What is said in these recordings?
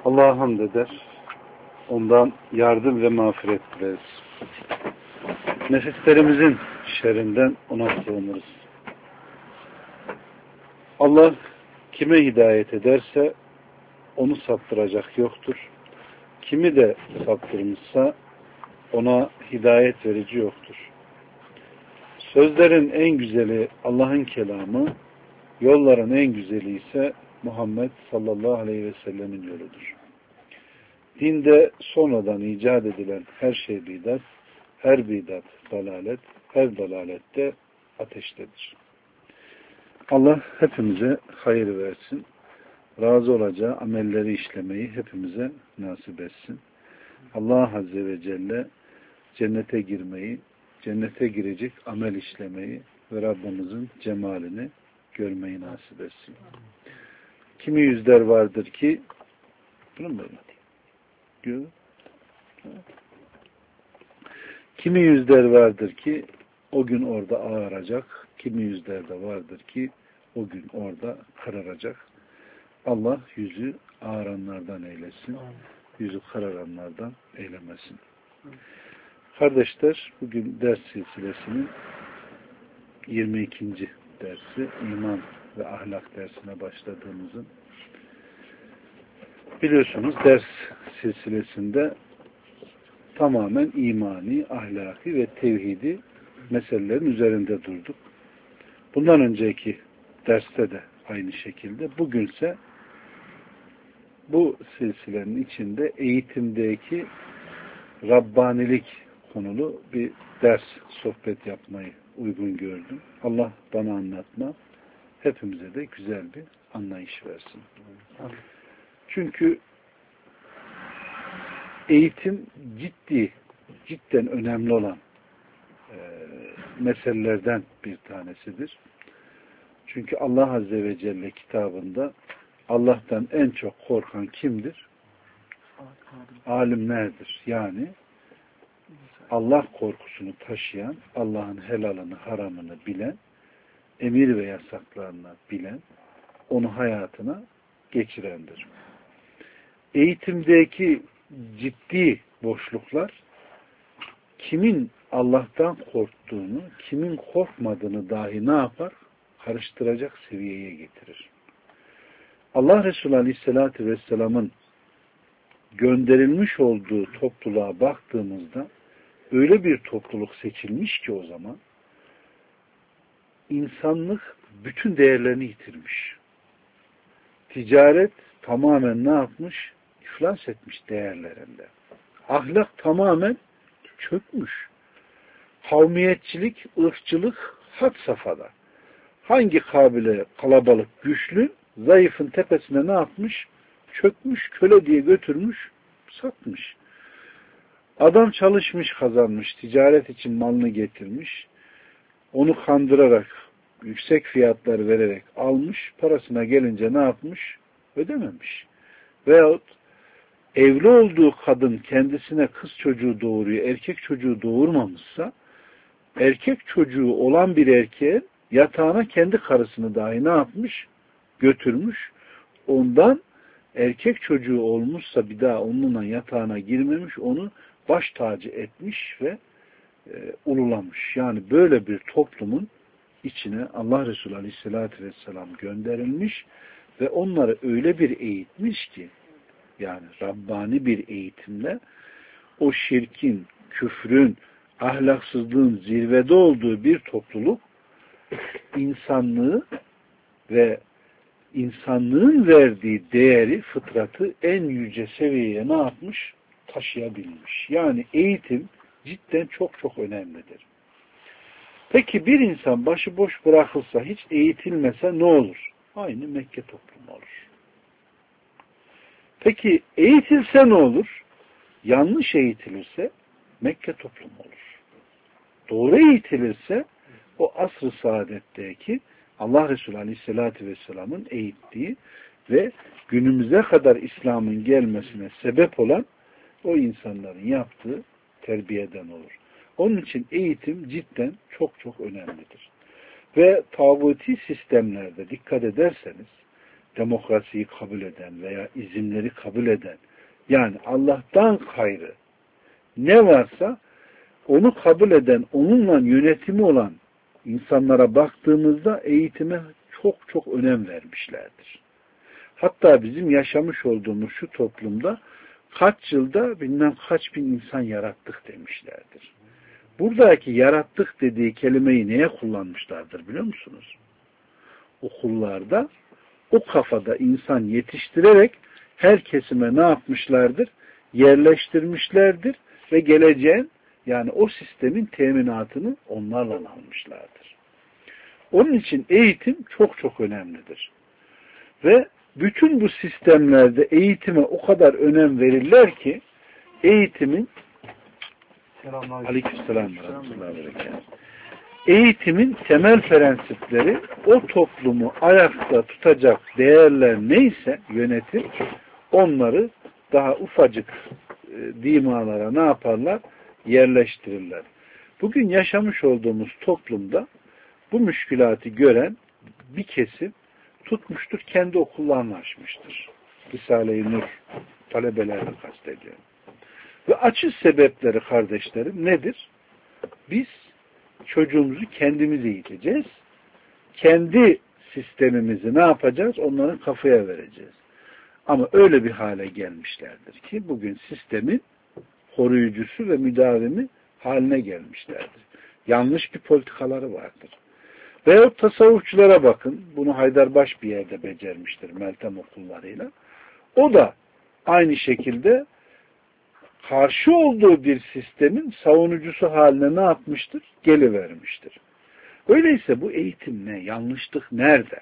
Allah'a hamd eder. Ondan yardım ve mağfiret dileriz. Nefislerimizin şerrinden ona sığınırız. Allah kime hidayet ederse onu saptıracak yoktur. Kimi de saptırmışsa ona hidayet verici yoktur. Sözlerin en güzeli Allah'ın kelamı, yolların en güzeli ise Muhammed sallallahu aleyhi ve sellemin yoludur. Dinde sonradan icat edilen her şey bidat, her bidat dalalet, her dalalette ateştedir. Allah hepimize hayır versin. Razı olacağı amelleri işlemeyi hepimize nasip etsin. Allah Azze ve Celle cennete girmeyi, cennete girecek amel işlemeyi ve Rabbimizin cemalini görmeyi nasip etsin. Kimi yüzler vardır ki bunu mu böyle? Kimi yüzler vardır ki o gün orada ağaracak, kimi yüzler de vardır ki o gün orada kararacak. Allah yüzü ağaranlardan eylesin, yüzü kararanlardan eylemesin. Kardeşler, bugün ders silsilesinin 22. dersi, iman ve ahlak dersine başladığımızın, biliyorsunuz ders silsilesinde tamamen imani, ahlaki ve tevhidi meselelerin üzerinde durduk. Bundan önceki derste de aynı şekilde. Bugünse bu silsilenin içinde eğitimdeki Rabbanilik konulu bir ders, sohbet yapmayı uygun gördüm. Allah bana anlatma, hepimize de güzel bir anlayış versin. Çünkü eğitim cidden önemli olan meselelerden bir tanesidir. Çünkü Allah Azze ve Celle kitabında Allah'tan en çok korkan kimdir? Alimlerdir. Yani Allah korkusunu taşıyan, Allah'ın helalını, haramını bilen, emir ve yasaklarını bilen, onu hayatına geçirendir. Eğitimdeki ciddi boşluklar kimin Allah'tan korktuğunu, kimin korkmadığını dahi ne yapar? Karıştıracak seviyeye getirir. Allah Resulü Aleyhisselatü Vesselam'ın gönderilmiş olduğu topluluğa baktığımızda öyle bir topluluk seçilmiş ki o zaman insanlık bütün değerlerini yitirmiş. Ticaret tamamen ne yapmış? İflas etmiş değerlerinde. Ahlak tamamen çökmüş. Kavmiyetçilik, ırkçılık had safhada. Hangi kabile kalabalık, güçlü, zayıfın tepesine ne yapmış? Çökmüş, köle diye götürmüş, satmış. Adam çalışmış, kazanmış, ticaret için malını getirmiş, onu kandırarak, yüksek fiyatlar vererek almış, parasına gelince ne yapmış? Ödememiş. Veyahut evli olduğu kadın kendisine kız çocuğu doğuruyor, erkek çocuğu doğurmamışsa, erkek çocuğu olan bir erkeğin yatağına kendi karısını dahi ne yapmış? Götürmüş. Ondan erkek çocuğu olmuşsa bir daha onunla yatağına girmemiş, onu baş tacı etmiş ve ululamış. Yani böyle bir toplumun içine Allah Resulü Aleyhisselatü Vesselam gönderilmiş ve onları öyle bir eğitmiş ki, yani Rabbani bir eğitimle o şirkin, küfrün, ahlaksızlığın zirvede olduğu bir topluluk insanlığı ve insanlığın verdiği değeri, fıtratı en yüce seviyeye ne yapmış? Taşıyabilmiş. Yani eğitim cidden çok çok önemlidir. Peki bir insan başıboş bırakılsa, hiç eğitilmese ne olur? Aynı Mekke toplumu olur. Peki eğitilse ne olur? Yanlış eğitilirse Mekke toplumu olur. Doğru eğitilirse o asr-ı saadetteki Allah Resulü Aleyhisselatü Vesselam'ın eğittiği ve günümüze kadar İslam'ın gelmesine sebep olan o insanların yaptığı terbiyeden olur. Onun için eğitim cidden çok çok önemlidir. Ve tağuti sistemlerde dikkat ederseniz demokrasiyi kabul eden veya izinleri kabul eden, yani Allah'tan gayrı ne varsa onu kabul eden, onunla yönetimi olan insanlara baktığımızda eğitime çok çok önem vermişlerdir. Hatta bizim yaşamış olduğumuz şu toplumda kaç yılda bilmem kaç bin insan yarattık demişlerdir. Buradaki yarattık dediği kelimeyi neye kullanmışlardır biliyor musunuz? Okullarda o kafada insan yetiştirerek her kesime ne yapmışlardır? Yerleştirmişlerdir ve geleceğin, yani o sistemin teminatını onlarla almışlardır. Onun için eğitim çok çok önemlidir. Ve bütün bu sistemlerde eğitime o kadar önem verirler ki eğitimin Aleykümselam ve rahmetullahi ve berekatuhu. Eğitimin temel prensipleri o toplumu ayakta tutacak değerler neyse yönetim, onları daha ufacık dimalara ne yaparlar? Yerleştirirler. Bugün yaşamış olduğumuz toplumda bu müşkülatı gören bir kesim tutmuştur, kendi okullarını açmıştır. Risale-i Nur talebelerini kastediyorum. Ve açış sebepleri kardeşlerim nedir? Biz çocuğumuzu kendimiz eğiteceğiz. Kendi sistemimizi ne yapacağız? Onların kafaya vereceğiz. Ama öyle bir hale gelmişlerdir ki bugün sistemin koruyucusu ve müdavimi haline gelmişlerdir. Yanlış bir politikaları vardır. Veyahut tasavvufçulara bakın. Bunu Haydarbaş bir yerde becermiştir Meltem okullarıyla. O da aynı şekilde karşı olduğu bir sistemin savunucusu haline ne yapmıştır? Gelivermiştir. Öyleyse bu eğitim ne? Yanlışlık nerede?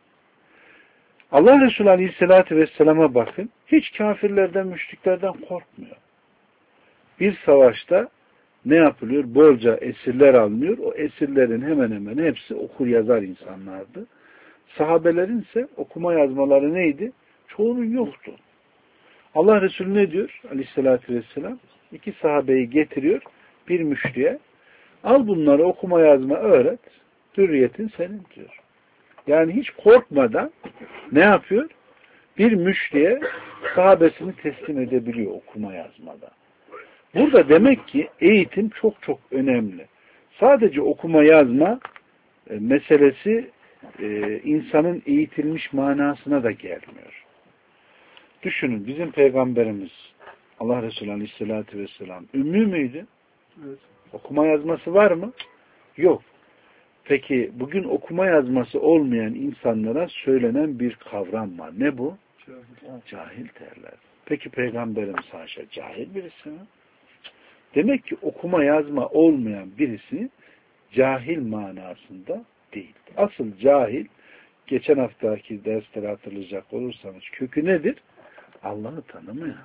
Allah Resulü Aleyhisselatü Vesselam'a bakın. Hiç kafirlerden, müşriklerden korkmuyor. Bir savaşta ne yapılıyor? Bolca esirler alınıyor. O esirlerin hemen hemen hepsi okur yazar insanlardı. Sahabelerin ise okuma yazmaları neydi? Çoğunun yoktu. Allah Resulü ne diyor? Aleyhissalatü vesselam. 2 sahabeyi getiriyor. Bir müşriye. Al bunları okuma yazma öğret. Hürriyetin senin diyor. Yani hiç korkmadan ne yapıyor? Bir müşriye sahabesini teslim edebiliyor okuma yazmada. Burada demek ki eğitim çok çok önemli. Sadece okuma yazma meselesi insanın eğitilmiş manasına da gelmiyor. Düşünün bizim peygamberimiz Allah Resulü Aleyhisselatü Vesselam ümmü müydü? Evet. Okuma yazması var mı? Yok. Peki bugün okuma yazması olmayan insanlara söylenen bir kavram var. Ne bu? Cahil derler. Peki peygamberimiz haşa cahil birisi mi? Demek ki okuma yazma olmayan birisi cahil manasında değil. Asıl cahil, geçen haftaki dersleri hatırlayacak olursanız kökü nedir? Allah'ı tanımayan.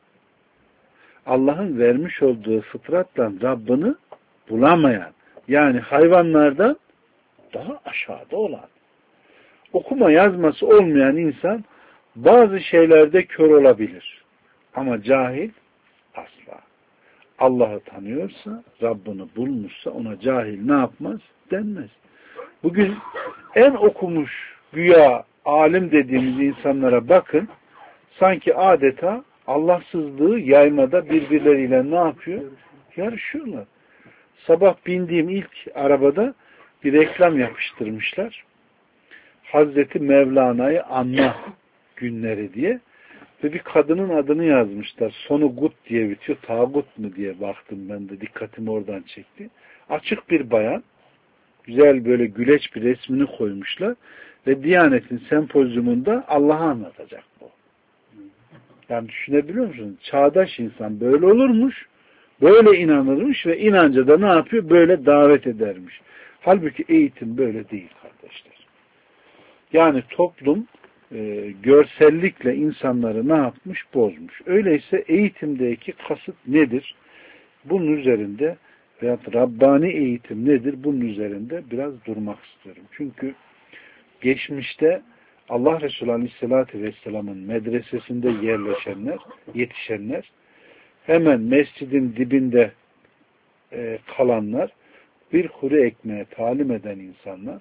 Allah'ın vermiş olduğu fıtratla Rabbini bulamayan. Yani hayvanlardan daha aşağıda olan. Okuma yazması olmayan insan bazı şeylerde kör olabilir. Ama cahil asla. Allah'ı tanıyorsa, Rabbini bulmuşsa ona cahil ne yapmaz? Denmez. Bugün en okumuş güya alim dediğimiz insanlara bakın, sanki adeta Allahsızlığı yaymada birbirleriyle ne yapıyor? Yarışıyorlar. Sabah bindiğim ilk arabada bir reklam yapıştırmışlar. Hazreti Mevlana'yı anma günleri diye. Ve bir kadının adını yazmışlar. Sonu gut diye bitiyor. Tağut mu diye baktım ben de. Dikkatimi oradan çekti. Açık bir bayan. Güzel böyle güleç bir resmini koymuşlar. Ve Diyanet'in sempozyumunda Allah'ı anlatacak bu. Yani düşünebiliyor musunuz? Çağdaş insan böyle olurmuş. Böyle inanırmış ve inanca da ne yapıyor? Böyle davet edermiş. Halbuki eğitim böyle değil kardeşler. Yani toplum görsellikle insanları ne yapmış? Bozmuş. Öyleyse eğitimdeki kasıt nedir? Bunun üzerinde veyahut Rabbani eğitim nedir? Bunun üzerinde biraz durmak istiyorum. Çünkü geçmişte Allah Resulü Aleyhisselatü Vesselam'ın medresesinde yerleşenler, yetişenler, hemen mescidin dibinde kalanlar, bir kuru ekmeğe talim eden insanlar,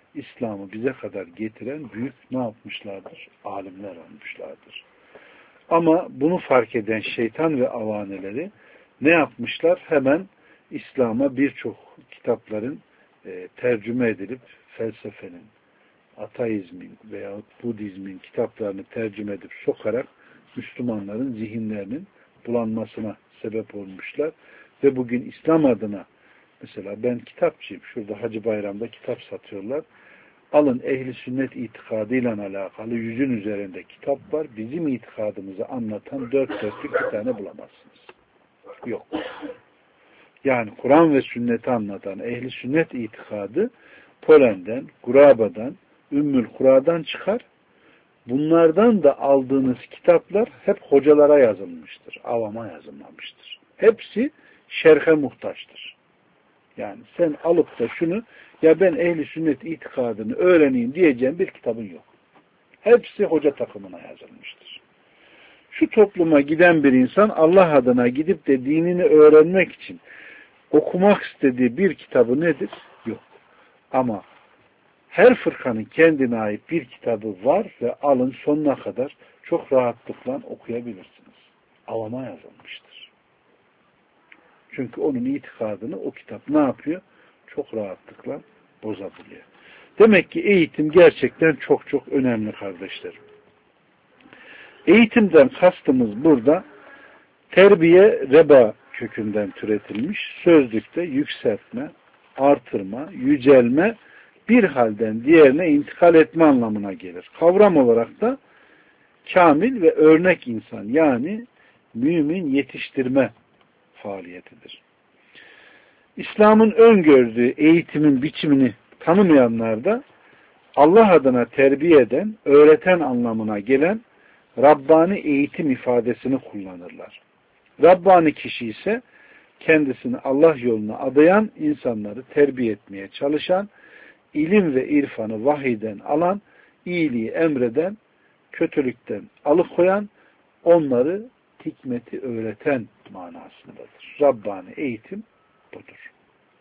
İslam'ı bize kadar getiren büyük ne yapmışlardır? Alimler olmuşlardır. Ama bunu fark eden şeytan ve avaneleri ne yapmışlar? Hemen İslam'a birçok kitapların tercüme edilip felsefenin, ateizmin veya Budizmin kitaplarını tercüme edip sokarak Müslümanların zihinlerinin bulanmasına sebep olmuşlar. Ve bugün İslam adına mesela ben kitapçıyım. Şurada Hacı Bayram'da kitap satıyorlar. Alın ehli sünnet itikadıyla alakalı 100'ün üzerinde kitap var. Bizim itikadımızı anlatan 4 dörtlük bir tane bulamazsınız. Yok. Yani Kur'an ve sünneti anlatan ehli sünnet itikadı Polen'den, Guraba'dan, Ümmül Kura'dan çıkar. Bunlardan da aldığınız kitaplar hep hocalara yazılmıştır. Avama yazılmamıştır. Hepsi şerhe muhtaçtır. Yani sen alıp da şunu ya ben ehli sünnet itikadını öğreneyim diyeceğim bir kitabın yok. Hepsi hoca takımına yazılmıştır. Şu topluma giden bir insan Allah adına gidip de dinini öğrenmek için okumak istediği bir kitabı nedir? Yok. Ama her fırkanın kendine ait bir kitabı var ve alın sonuna kadar çok rahatlıkla okuyabilirsiniz. Avama yazılmıştır. Çünkü onun itikadını o kitap ne yapıyor? Çok rahatlıkla bozabiliyor. Demek ki eğitim gerçekten çok çok önemli kardeşlerim. Eğitimden kastımız burada terbiye reba kökünden türetilmiş, sözlükte yükseltme, artırma, yücelme, bir halden diğerine intikal etme anlamına gelir. Kavram olarak da kamil ve örnek insan yani mümin yetiştirme faaliyetidir. İslam'ın öngördüğü eğitimin biçimini tanımayanlar da Allah adına terbiye eden, öğreten anlamına gelen Rabbani eğitim ifadesini kullanırlar. Rabbani kişi ise kendisini Allah yoluna adayan, insanları terbiye etmeye çalışan, ilim ve irfanı vahiyden alan, iyiliği emreden, kötülükten alıkoyan, onları hikmeti öğreten manasındadır. Rabbani eğitim budur.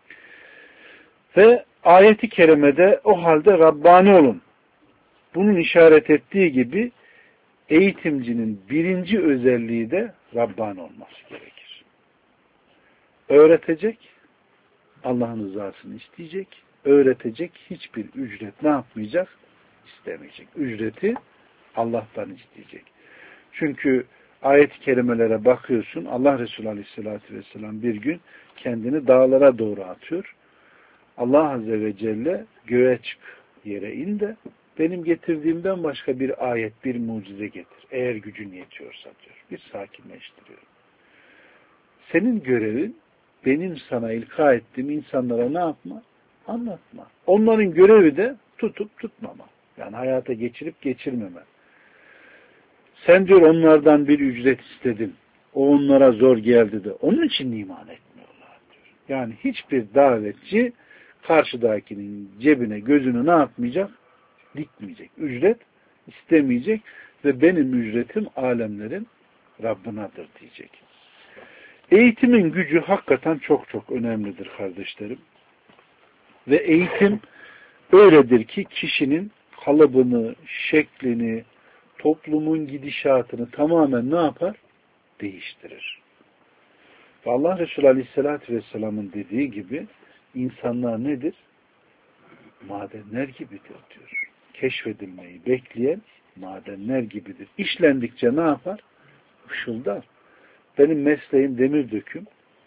Ve ayeti kerimede o halde Rabbani olun. Bunun işaret ettiği gibi eğitimcinin birinci özelliği de Rabbani olması gerekir. Öğretecek, Allah'ın rızasını isteyecek, öğretecek, hiçbir ücret ne yapmayacak? İstemeyecek. Ücreti Allah'tan isteyecek. Çünkü ayet-i kerimelere bakıyorsun, Allah Resulü Aleyhisselatü Vesselam bir gün kendini dağlara doğru atıyor. Allah Azze ve Celle göğe çık, yere in de benim getirdiğimden başka bir ayet, bir mucize getir. Eğer gücün yetiyorsa diyor. Bir sakinleştiriyor. Senin görevin benim sana ilka ettiğim insanlara ne yapma? Anlatma. Onların görevi de tutup tutmama. Yani hayata geçirip geçirmeme. Sen diyor onlardan bir ücret istedin. O onlara zor geldi de. Onun için iman etmiyorlar diyor. Yani hiçbir davetçi karşıdakinin cebine gözünü ne yapmayacak? Dikmeyecek. Ücret istemeyecek ve benim ücretim alemlerin Rabbinadır diyecek. Eğitimin gücü hakikaten çok çok önemlidir kardeşlerim. Ve eğitim öyledir ki kişinin kalıbını, şeklini, toplumun gidişatını tamamen ne yapar? Değiştirir. Ve Allah Resulü Aleyhisselatü Vesselam'ın dediği gibi insanlar nedir? Madenler gibidir diyor. Keşfedilmeyi bekleyen madenler gibidir. İşlendikçe ne yapar? Işıldar. Benim mesleğim demir döküm.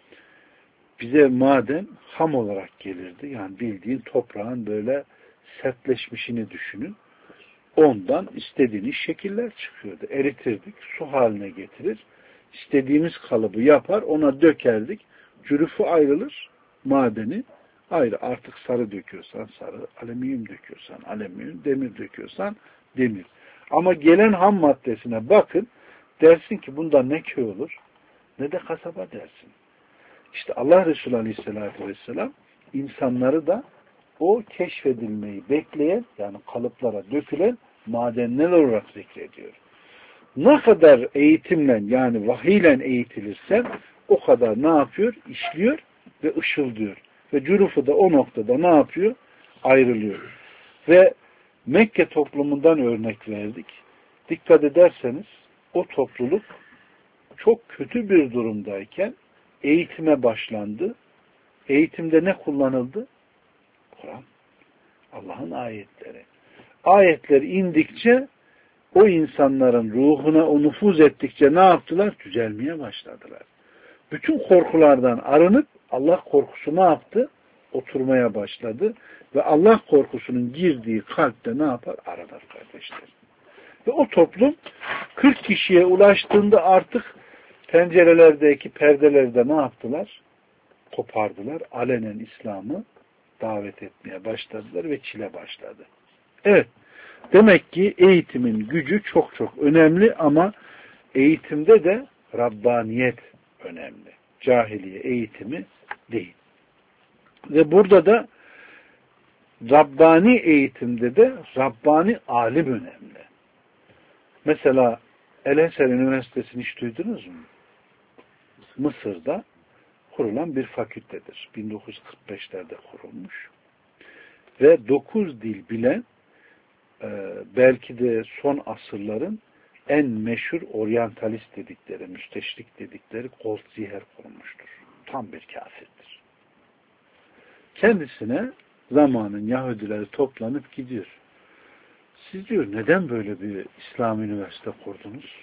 Bize maden ham olarak gelirdi. Yani bildiğin toprağın böyle sertleşmişini düşünün. Ondan istediğiniz şekiller çıkıyordu. Eritirdik, su haline getirir. İstediğimiz kalıbı yapar, ona dökerdik. Cürüfü ayrılır, madeni ayrı. Artık sarı döküyorsan sarı, alüminyum döküyorsan alüminyum, demir döküyorsan demir. Ama gelen ham maddesine bakın, dersin ki bunda ne köy olur, ne de kasaba dersin. İşte Allah Resulü Aleyhisselatü Vesselam insanları da o keşfedilmeyi bekleyen, yani kalıplara dökülen madenler olarak zikrediyor. Ne kadar eğitimle, yani vahiyle eğitilirsen o kadar ne yapıyor? İşliyor ve ışıldıyor. Ve cürufu da o noktada ne yapıyor? Ayrılıyor. Ve Mekke toplumundan örnek verdik. Dikkat ederseniz o topluluk çok kötü bir durumdayken eğitime başlandı. Eğitimde ne kullanıldı? Kur'an. Allah'ın ayetleri. Ayetler indikçe o insanların ruhuna o nüfuz ettikçe ne yaptılar? Düzelmeye başladılar. Bütün korkulardan arınıp Allah korkusu ne yaptı? Oturmaya başladı. Ve Allah korkusunun girdiği kalpte ne yapar? Aranır kardeşler. Ve o toplum 40 kişiye ulaştığında artık pencerelerdeki perdelerde ne yaptılar? Kopardılar. Alenen İslam'ı davet etmeye başladılar ve çile başladı. Evet. Demek ki eğitimin gücü çok çok önemli ama eğitimde de Rabbaniyet önemli. Cahiliye eğitimi değil. Ve burada da Rabbani eğitimde de Rabbani alim önemli. Mesela El-Eser Üniversitesi'ni hiç duydunuz mu? Mısır'da kurulan bir fakültedir. 1945'lerde kurulmuş. Ve 9 dil bilen belki de son asırların en meşhur oryantalist dedikleri, müsteşrik dedikleri Goldziher kurmuştur. Tam bir kafirdir. Kendisine zamanın Yahudileri toplanıp gidiyor. Siz diyor neden böyle bir İslam üniversite kurdunuz?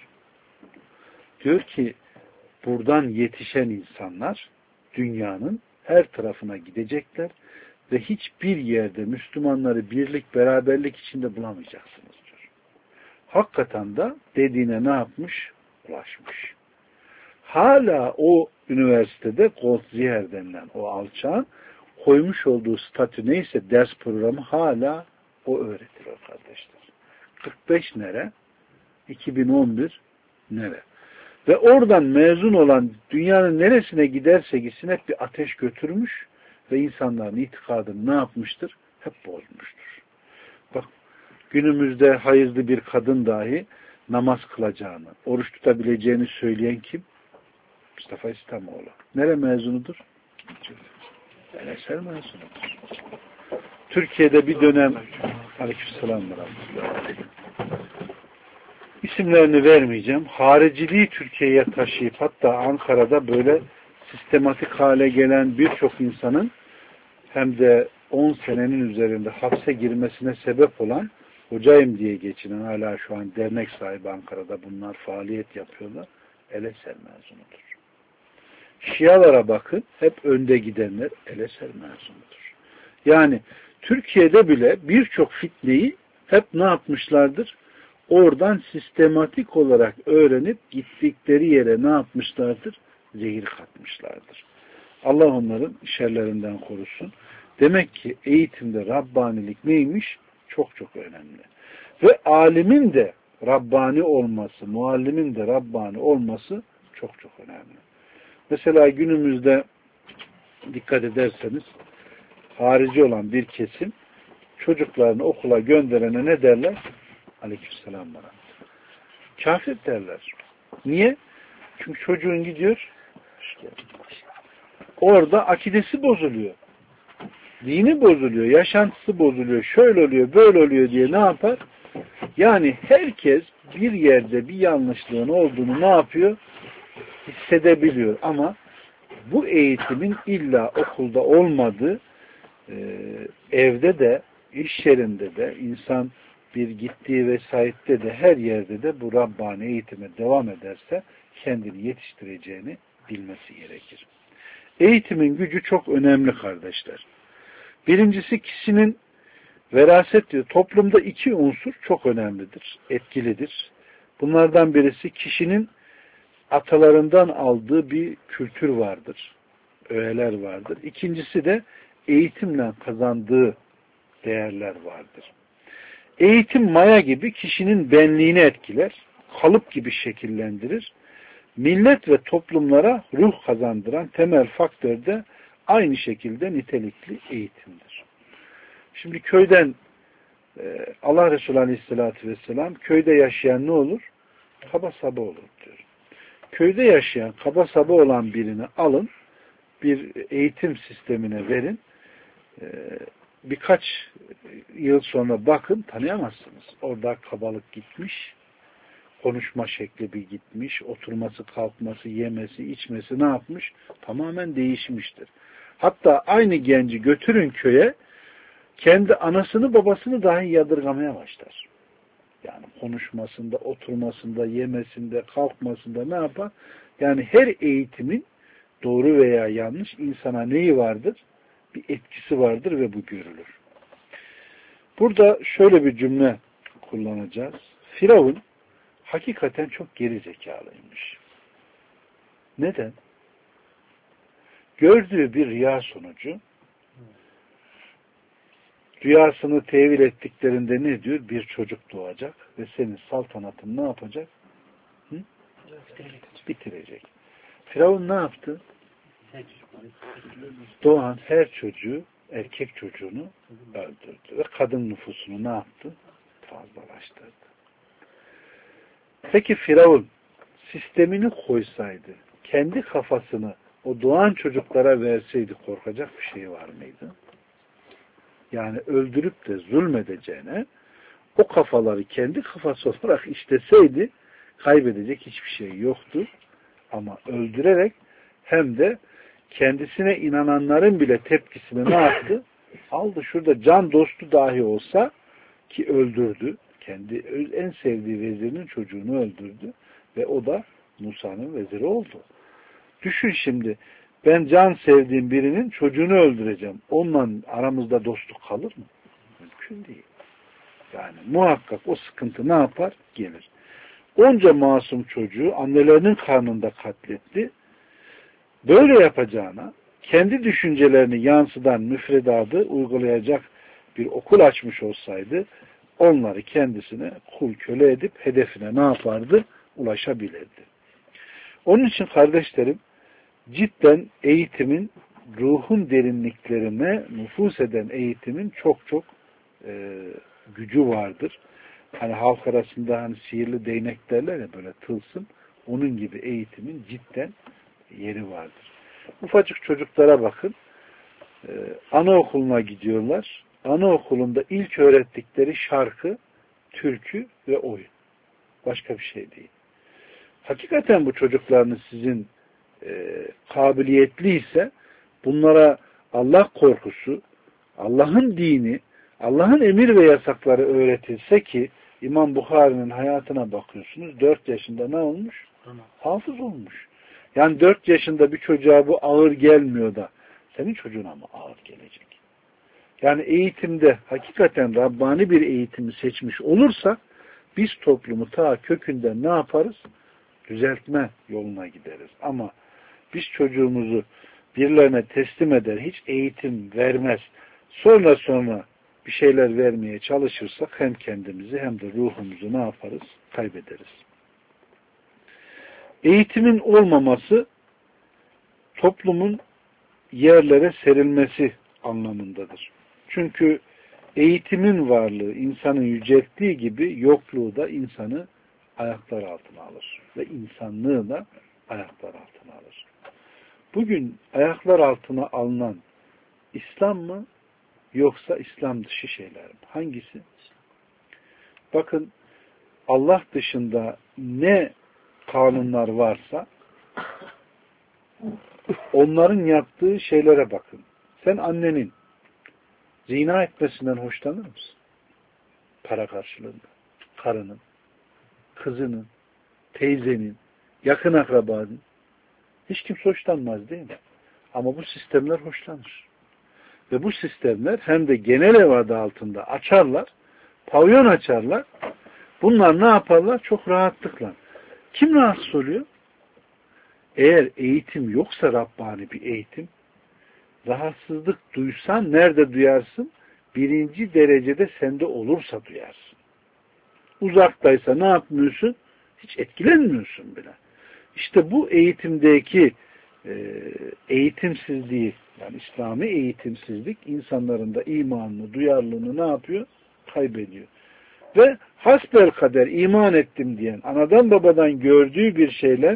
Diyor ki buradan yetişen insanlar dünyanın her tarafına gidecekler ve hiçbir yerde Müslümanları birlik, beraberlik içinde bulamayacaksınız diyor. Hakikaten de dediğine ne yapmış? Ulaşmış. Hala o üniversitede Goldziher denilen o alçağın koymuş olduğu statü neyse ders programı hala o öğretiliyor kardeşler. 45 nere? 2011 nere? Ve oradan mezun olan dünyanın neresine giderse gitsin hep bir ateş götürmüş ve insanların itikadını ne yapmıştır? Hep bozmuştur. Bak günümüzde hayızlı bir kadın dahi namaz kılacağını, oruç tutabileceğini söyleyen kim? Mustafa İslamoğlu. Nere mezunudur? El-Eser mezunudur. Türkiye'de bir dönem Aleykümselam ve Rahmetullah. İsimlerini vermeyeceğim. Hariciliği Türkiye'ye taşıyıp hatta Ankara'da böyle sistematik hale gelen birçok insanın hem de 10 senenin üzerinde hapse girmesine sebep olan hocayım diye geçinen hala şu an dernek sahibi Ankara'da bunlar faaliyet yapıyorlar. El-Eser mezunudur. Şialara bakın hep önde gidenler El-Eser mezunudur. Yani Türkiye'de bile birçok fitneyi hep ne yapmışlardır? Oradan sistematik olarak öğrenip gittikleri yere ne yapmışlardır? Zehir katmışlardır. Allah onların şerlerinden korusun. Demek ki eğitimde Rabbanilik neymiş? Çok çok önemli. Ve alimin de Rabbani olması, muallimin de Rabbani olması çok çok önemli. Mesela günümüzde dikkat ederseniz harici olan bir kesim çocuklarını okula gönderene ne derler? Aleykümselam bana. Kafir derler. Niye? Çünkü çocuğun gidiyor orada akidesi bozuluyor. Dini bozuluyor. Yaşantısı bozuluyor. Şöyle oluyor, böyle oluyor diye ne yapar? Yani herkes bir yerde bir yanlışlığın olduğunu ne yapıyor? Hissedebiliyor. Ama bu eğitimin illa okulda olmadığı evde de, iş yerinde de, insan bir gittiği vesayette de her yerde de bu Rabbani eğitime devam ederse kendini yetiştireceğini bilmesi gerekir. Eğitimin gücü çok önemli kardeşler. Birincisi kişinin veraset diyor. Toplumda iki unsur çok önemlidir, etkilidir. Bunlardan birisi kişinin atalarından aldığı bir kültür vardır. Öğeler vardır. İkincisi de eğitimle kazandığı değerler vardır. Eğitim maya gibi kişinin benliğini etkiler, kalıp gibi şekillendirir. Millet ve toplumlara ruh kazandıran temel faktör de aynı şekilde nitelikli eğitimdir. Şimdi köyden Allah Resulü Aleyhisselatü Vesselam köyde yaşayan ne olur? Kaba saba olur diyor. Köyde yaşayan kaba saba olan birini alın, bir eğitim sistemine verin. birkaç yıl sonra bakın tanıyamazsınız. Orada kabalık gitmiş, konuşma şekli bir gitmiş, oturması, kalkması, yemesi, içmesi ne yapmış? Tamamen değişmiştir. Hatta aynı genci götürün köye, kendi anasını babasını dahi yadırgamaya başlar. Yani konuşmasında, oturmasında, yemesinde, kalkmasında ne yapar? Yani her eğitimin doğru veya yanlış insana neyi vardır? Bir etkisi vardır ve bu görülür. Burada şöyle bir cümle kullanacağız. Firavun hakikaten çok geri zekalıymış. Neden? Gördüğü bir rüya sonucu rüyasını tevil ettiklerinde ne diyor? Bir çocuk doğacak ve senin saltanatın ne yapacak? Hı? Bitirecek. Firavun ne yaptı? Doğan her çocuğu, erkek çocuğunu öldürdü ve kadın nüfusunu ne yaptı? Fazlalaştırdı. Peki Firavun sistemini koysaydı, kendi kafasını o doğan çocuklara verseydi korkacak bir şey var mıydı? Yani öldürüp de zulmedeceğine o kafaları kendi kafası olarak işleseydi kaybedecek hiçbir şey yoktu. Ama öldürerek hem de kendisine inananların bile tepkisini ne yaptı? Aldı. Şurada can dostu dahi olsa ki öldürdü. Kendi en sevdiği vezirinin çocuğunu öldürdü. Ve o da Musa'nın veziri oldu. Düşün şimdi, ben can sevdiğim birinin çocuğunu öldüreceğim. Onunla aramızda dostluk kalır mı? Mümkün değil. Yani muhakkak o sıkıntı ne yapar? Gelir. Onca masum çocuğu annelerinin karnında katletti. Böyle yapacağına kendi düşüncelerini yansıdan müfredatı uygulayacak bir okul açmış olsaydı onları kendisine kul köle edip hedefine ne yapardı? Ulaşabilirdi. Onun için kardeşlerim cidden eğitimin ruhun derinliklerine nüfuz eden eğitimin çok çok gücü vardır. Hani halk arasında hani sihirli değnek derler ya böyle tılsım, onun gibi eğitimin cidden yeri vardır. Ufacık çocuklara bakın, anaokuluna gidiyorlar. Anaokulunda ilk öğrettikleri şarkı, türkü ve oyun. Başka bir şey değil. Hakikaten bu çocuklarınız sizin kabiliyetliyse bunlara Allah korkusu, Allah'ın dini, Allah'ın emir ve yasakları öğretilse ki İmam Bukhari'nin hayatına bakıyorsunuz 4 yaşında ne olmuş? Hafız olmuş. Yani 4 yaşında bir çocuğa bu ağır gelmiyor da senin çocuğuna mı ağır gelecek? Yani eğitimde hakikaten Rabbani bir eğitimi seçmiş olursak biz toplumu ta kökünden ne yaparız? Düzeltme yoluna gideriz. Ama biz çocuğumuzu birilerine teslim eder, hiç eğitim vermez, sonra bir şeyler vermeye çalışırsak hem kendimizi hem de ruhumuzu ne yaparız? Kaybederiz. Eğitimin olmaması toplumun yerlere serilmesi anlamındadır. Çünkü eğitimin varlığı insanı yücelttiği gibi yokluğu da insanı ayaklar altına alır. Ve insanlığı da ayaklar altına alır. Bugün ayaklar altına alınan İslam mı yoksa İslam dışı şeyler mi? Hangisi? Bakın Allah dışında ne kanunlar varsa onların yaptığı şeylere bakın. Sen annenin zina etmesinden hoşlanır mısın? Para karşılığında. Karının, kızının, teyzenin, yakın akrabanın. Hiç kimse hoşlanmaz değil mi? Ama bu sistemler hoşlanır. Ve bu sistemler hem de genel ev adı altında açarlar, pavyon açarlar. Bunlar ne yaparlar? Çok rahatlıkla. Kim rahatsız oluyor? Eğer eğitim yoksa Rabbani bir eğitim, rahatsızlık duysan nerede duyarsın? Birinci derecede sende olursa duyarsın. Uzaktaysa ne yapmıyorsun? Hiç etkilenmiyorsun bile. İşte bu eğitimdeki eğitimsizliği, yani İslami eğitimsizlik insanların da imanını, duyarlılığını ne yapıyor? Kaybediyor. Ve hasbelkader iman ettim diyen, anadan babadan gördüğü bir şeyle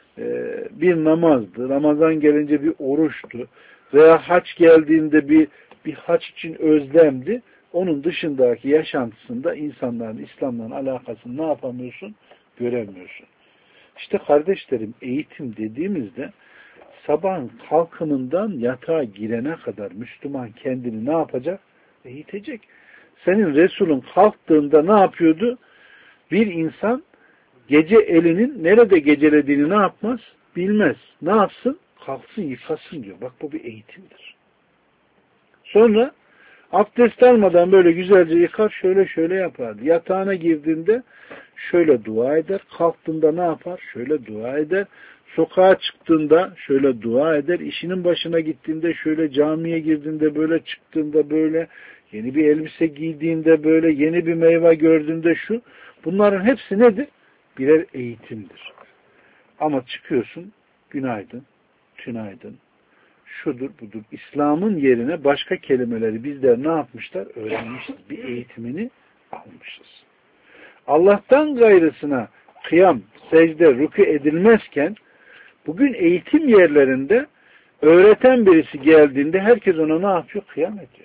bir namazdı, Ramazan gelince bir oruçtu veya haç geldiğinde bir bir haç için özlemdi. Onun dışındaki yaşantısında insanların İslam'la alakasını ne yapamıyorsun? Göremiyorsun. İşte kardeşlerim, eğitim dediğimizde sabahın kalkımından yatağa girene kadar Müslüman kendini ne yapacak? Eğitecek. Senin Resulün kalktığında ne yapıyordu? Bir insan gece elinin nerede gecelediğini ne yapmaz? Bilmez. Ne yapsın? Kalksın yıkasın diyor. Bak bu bir eğitimdir. Sonra abdest almadan böyle güzelce yıkar, şöyle şöyle yapardı. Yatağına girdiğinde şöyle dua eder. Kalktığında ne yapar? Şöyle dua eder. Sokağa çıktığında şöyle dua eder. İşinin başına gittiğinde şöyle, camiye girdiğinde böyle, çıktığında böyle, yeni bir elbise giydiğinde böyle, yeni bir meyve gördüğünde şu. Bunların hepsi nedir? Birer eğitimdir. Ama çıkıyorsun, günaydın, tünaydın, şudur budur. İslam'ın yerine başka kelimeleri bizler ne yapmışlar? Öğrenmişiz. Bir eğitimini almışız. Allah'tan gayrısına kıyam, secde, rükû edilmezken bugün eğitim yerlerinde öğreten birisi geldiğinde herkes ona ne yapıyor? Kıyam ediyor.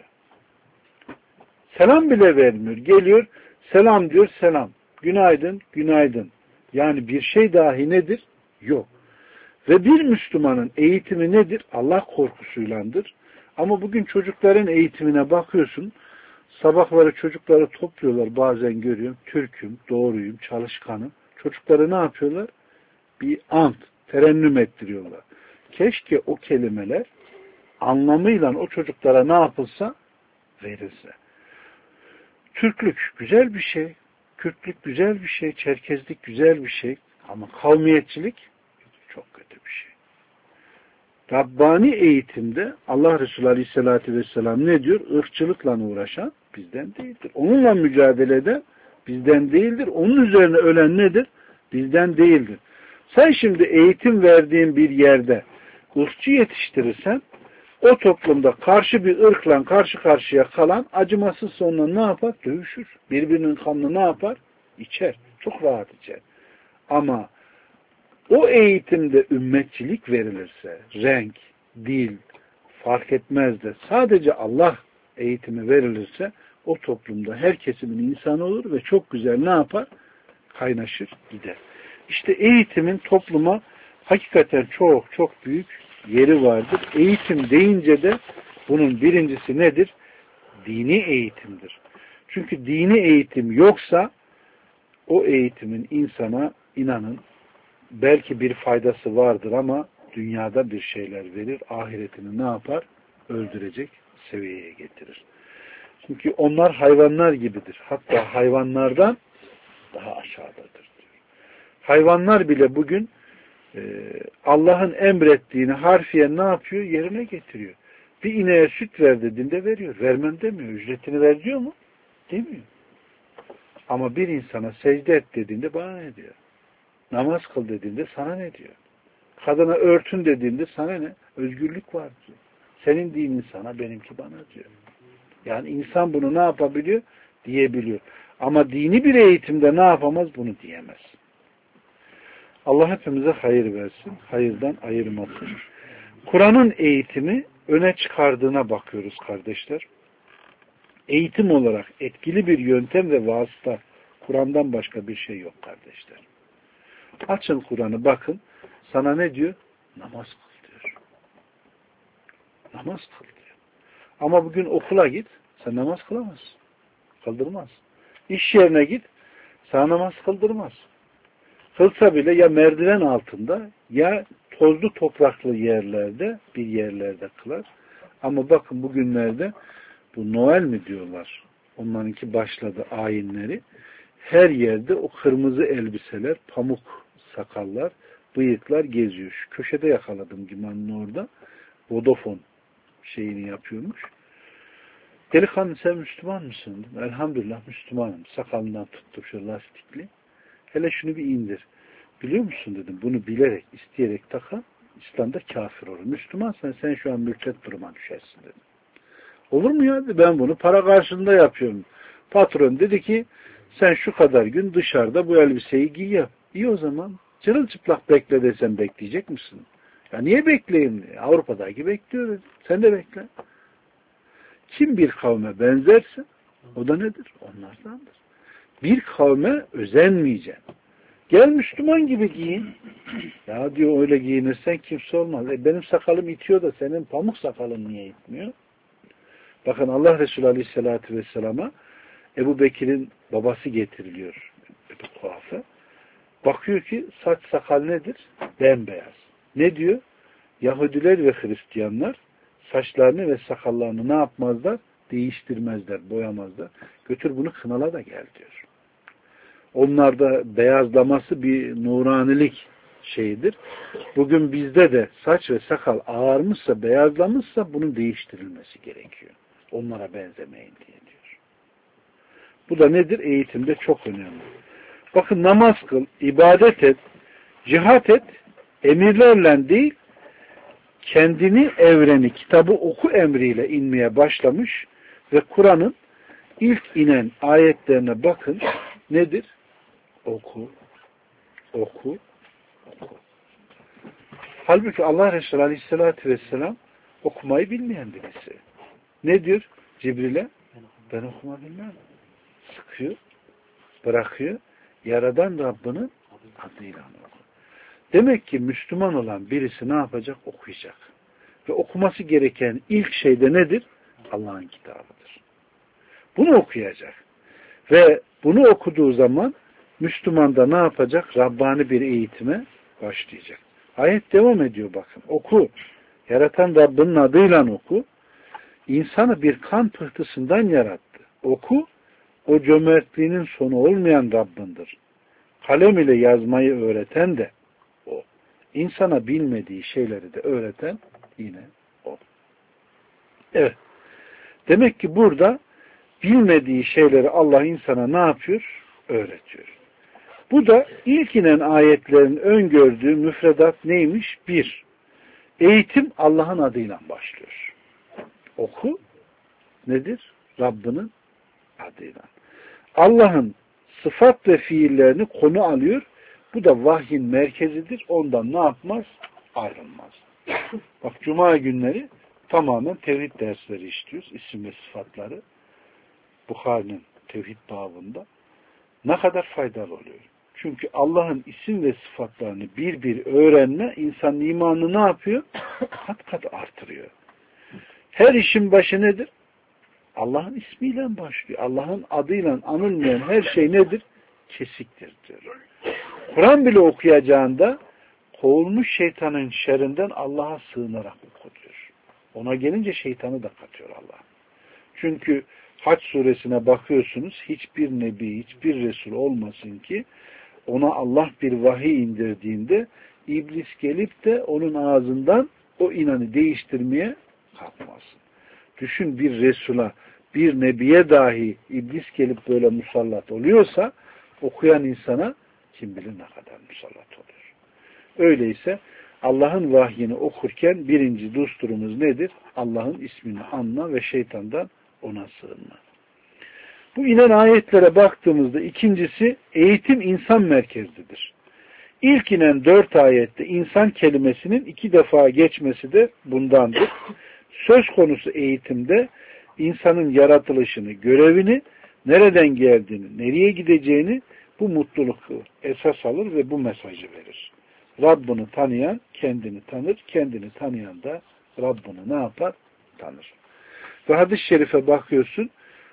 Selam bile vermiyor. Geliyor, selam diyor, selam. Günaydın, günaydın. Yani bir şey dahi nedir? Yok. Ve bir Müslümanın eğitimi nedir? Allah korkusuylandır. Ama bugün çocukların eğitimine bakıyorsun, sabahları çocukları topluyorlar, bazen görüyorum, Türk'üm, doğruyum, çalışkanım. Çocukları ne yapıyorlar? Bir ant, terennüm ettiriyorlar. Keşke o kelimeler anlamıyla o çocuklara ne yapılsa? Verilse. Türklük güzel bir şey, Kürtlük güzel bir şey, Çerkezlik güzel bir şey ama kavmiyetçilik çok kötü bir şey. Rabbani eğitimde Allah Resulü Aleyhisselatü Vesselam ne diyor? Irkçılıkla uğraşan bizden değildir. Onunla mücadele eden bizden değildir. Onun üzerine ölen nedir? Bizden değildir. Sen şimdi eğitim verdiğin bir yerde ırkçı yetiştirirsen o toplumda karşı bir ırkla karşı karşıya kalan acımasız sonuna ne yapar? Dövüşür. Birbirinin kanını ne yapar? İçer. Çok rahat içer. Ama o eğitimde ümmetçilik verilirse, renk, dil fark etmez de sadece Allah eğitimi verilirse o toplumda her kesimin insanı olur ve çok güzel ne yapar? Kaynaşır, gider. İşte eğitimin topluma hakikaten çok çok büyük yeri vardır. Eğitim deyince de bunun birincisi nedir? Dini eğitimdir. Çünkü dini eğitim yoksa o eğitimin insana inanın belki bir faydası vardır ama dünyada bir şeyler verir, ahiretini ne yapar? Öldürecek seviyeye getirir. Çünkü onlar hayvanlar gibidir. Hatta hayvanlardan daha aşağıdadır diyor. Hayvanlar bile bugün Allah'ın emrettiğini harfiyen ne yapıyor? Yerine getiriyor. Bir ineğe süt ver dediğinde veriyor. Vermem demiyor. Ücretini ver diyor mu? Demiyor. Ama bir insana secde et dediğinde bana ne diyor? Namaz kıl dediğinde sana ne diyor? Kadına örtün dediğinde sana ne? Özgürlük var diyor. Senin dinin sana, benimki bana diyor. Yani insan bunu ne yapabiliyor? Diyebiliyor. Ama dini bir eğitimde ne yapamaz? Bunu diyemez. Allah hepimize hayır versin. Hayırdan ayırmasın. Kur'an'ın eğitimi öne çıkardığına bakıyoruz kardeşler. Eğitim olarak etkili bir yöntem ve vasıta Kur'an'dan başka bir şey yok kardeşler. Açın Kur'an'ı bakın. Sana ne diyor? Namaz kıl diyor. Namaz kıl diyor. Ama bugün okula git. Sen namaz kılamazsın. Kıldırmaz. İş yerine git. Sana namaz kıldırmaz. Kılsa bile ya merdiven altında ya tozlu topraklı yerlerde bir yerlerde kılar. Ama bakın bugünlerde bu Noel mi diyorlar? Onlarınki başladı ayinleri. Her yerde o kırmızı elbiseler, pamuk sakallar, bıyıklar geziyor. Şu köşede yakaladım Giman'ın orada. Vodafone şeyini yapıyormuş. Delikanlı sen Müslüman mısın? Elhamdülillah Müslümanım. Sakalından tuttum şu lastikli. Hele şunu bir indir. Biliyor musun dedim. Bunu bilerek, isteyerek takan İslam'da kafir olur. Müslümansan sen şu an mürtet duruma düşersin dedim. Olur mu ya? Ben bunu para karşılığında yapıyorum. Patron dedi ki sen şu kadar gün dışarıda bu elbiseyi giy yap. İyi o zaman. Çırılçıplak bekle desem bekleyecek misin? Ya niye bekleyeyim? Avrupa'daki bekliyor. Sen de bekle. Kim bir kavme benzerse o da nedir? Onlardandır. Bir kavme özenmeyeceksin. Gel Müslüman gibi giyin. Ya diyor öyle giyinirsen kimse olmaz. Benim sakalım itiyor da senin pamuk sakalın niye itmiyor? Bakın Allah Resulü Aleyhisselatü Vesselam'a Ebu Bekir'in babası getiriliyor. Ebu Kuhafe. Bakıyor ki saç sakal nedir? Bembeyaz. Ne diyor? Yahudiler ve Hristiyanlar saçlarını ve sakallarını ne yapmazlar? Değiştirmezler, boyamazlar. Götür bunu kınala da gel diyor. Onlarda beyazlaması bir nuranilik şeyidir. Bugün bizde de saç ve sakal ağarmışsa, beyazlamışsa bunun değiştirilmesi gerekiyor. Onlara benzemeyin diye diyor. Bu da nedir? Eğitimde çok önemli. Bakın namaz kıl, ibadet et, cihat et, emirlerle değil, kendini evreni, kitabı oku emriyle inmeye başlamış ve Kur'an'ın ilk inen ayetlerine bakın. Nedir? Oku, oku, oku. Halbuki Allah Resulü Aleyhisselatü Vesselam okumayı bilmeyen birisi. Ne diyor Cibril'e? Ben okuma bilmem. Sıkıyor, bırakıyor. Yaradan Rabbinin adıyla oku. Demek ki Müslüman olan birisi ne yapacak? Okuyacak. Ve okuması gereken ilk şey de nedir? Allah'ın kitabıdır. Bunu okuyacak. Ve bunu okuduğu zaman Müslüman da ne yapacak? Rabbani bir eğitime başlayacak. Ayet devam ediyor bakın. Oku. Yaratan Rabbinin adıyla oku. İnsanı bir kan pıhtısından yarattı. Oku. O cömertliğinin sonu olmayan Rabbindir. Kalem ile yazmayı öğreten de o. İnsana bilmediği şeyleri de öğreten yine o. Evet. Demek ki burada bilmediği şeyleri Allah insana ne yapıyor? Öğretiyor. Bu da ilk inen ayetlerin öngördüğü müfredat neymiş? Bir, eğitim Allah'ın adıyla başlıyor. Oku nedir? Rabbinin adıyla. Allah'ın sıfat ve fiillerini konu alıyor. Bu da vahyin merkezidir. Ondan ne yapmaz? Ayrılmaz. Bak Cuma günleri tamamen tevhid dersleri işliyoruz. İsim ve sıfatları. Bukhari'nin tevhid babında. Ne kadar faydalı oluyor. Çünkü Allah'ın isim ve sıfatlarını bir bir öğrenme insanın imanını ne yapıyor? Kat kat artırıyor. Her işin başı nedir? Allah'ın ismiyle başlıyor. Allah'ın adıyla anılmayan her şey nedir? Kesiktir diyor. Kur'an bile okuyacağında kovulmuş şeytanın şerrinden Allah'a sığınarak oku diyor. Ona gelince şeytanı da katıyor Allah. Çünkü Hac suresine bakıyorsunuz, hiçbir nebi, hiçbir resul olmasın ki ona Allah bir vahiy indirdiğinde iblis gelip de onun ağzından o inanı değiştirmeye kalkmasın. Düşün, bir resula, bir nebiye dahi iblis gelip böyle musallat oluyorsa okuyan insana kim bilir ne kadar musallat oluyor. Öyleyse Allah'ın vahyini okurken birinci dusturumuz nedir? Allah'ın ismini anma ve şeytandan ona sığınma. Bu inen ayetlere baktığımızda ikincisi eğitim insan merkezlidir. İlk inen 4 ayette insan kelimesinin 2 defa geçmesi de bundandır. Söz konusu eğitimde insanın yaratılışını, görevini, nereden geldiğini, nereye gideceğini, bu mutluluğu esas alır ve bu mesajı verir. Rabbini tanıyan kendini tanır, kendini tanıyan da Rabbini ne yapar? Tanır. Ve hadis-i şerife bakıyorsun,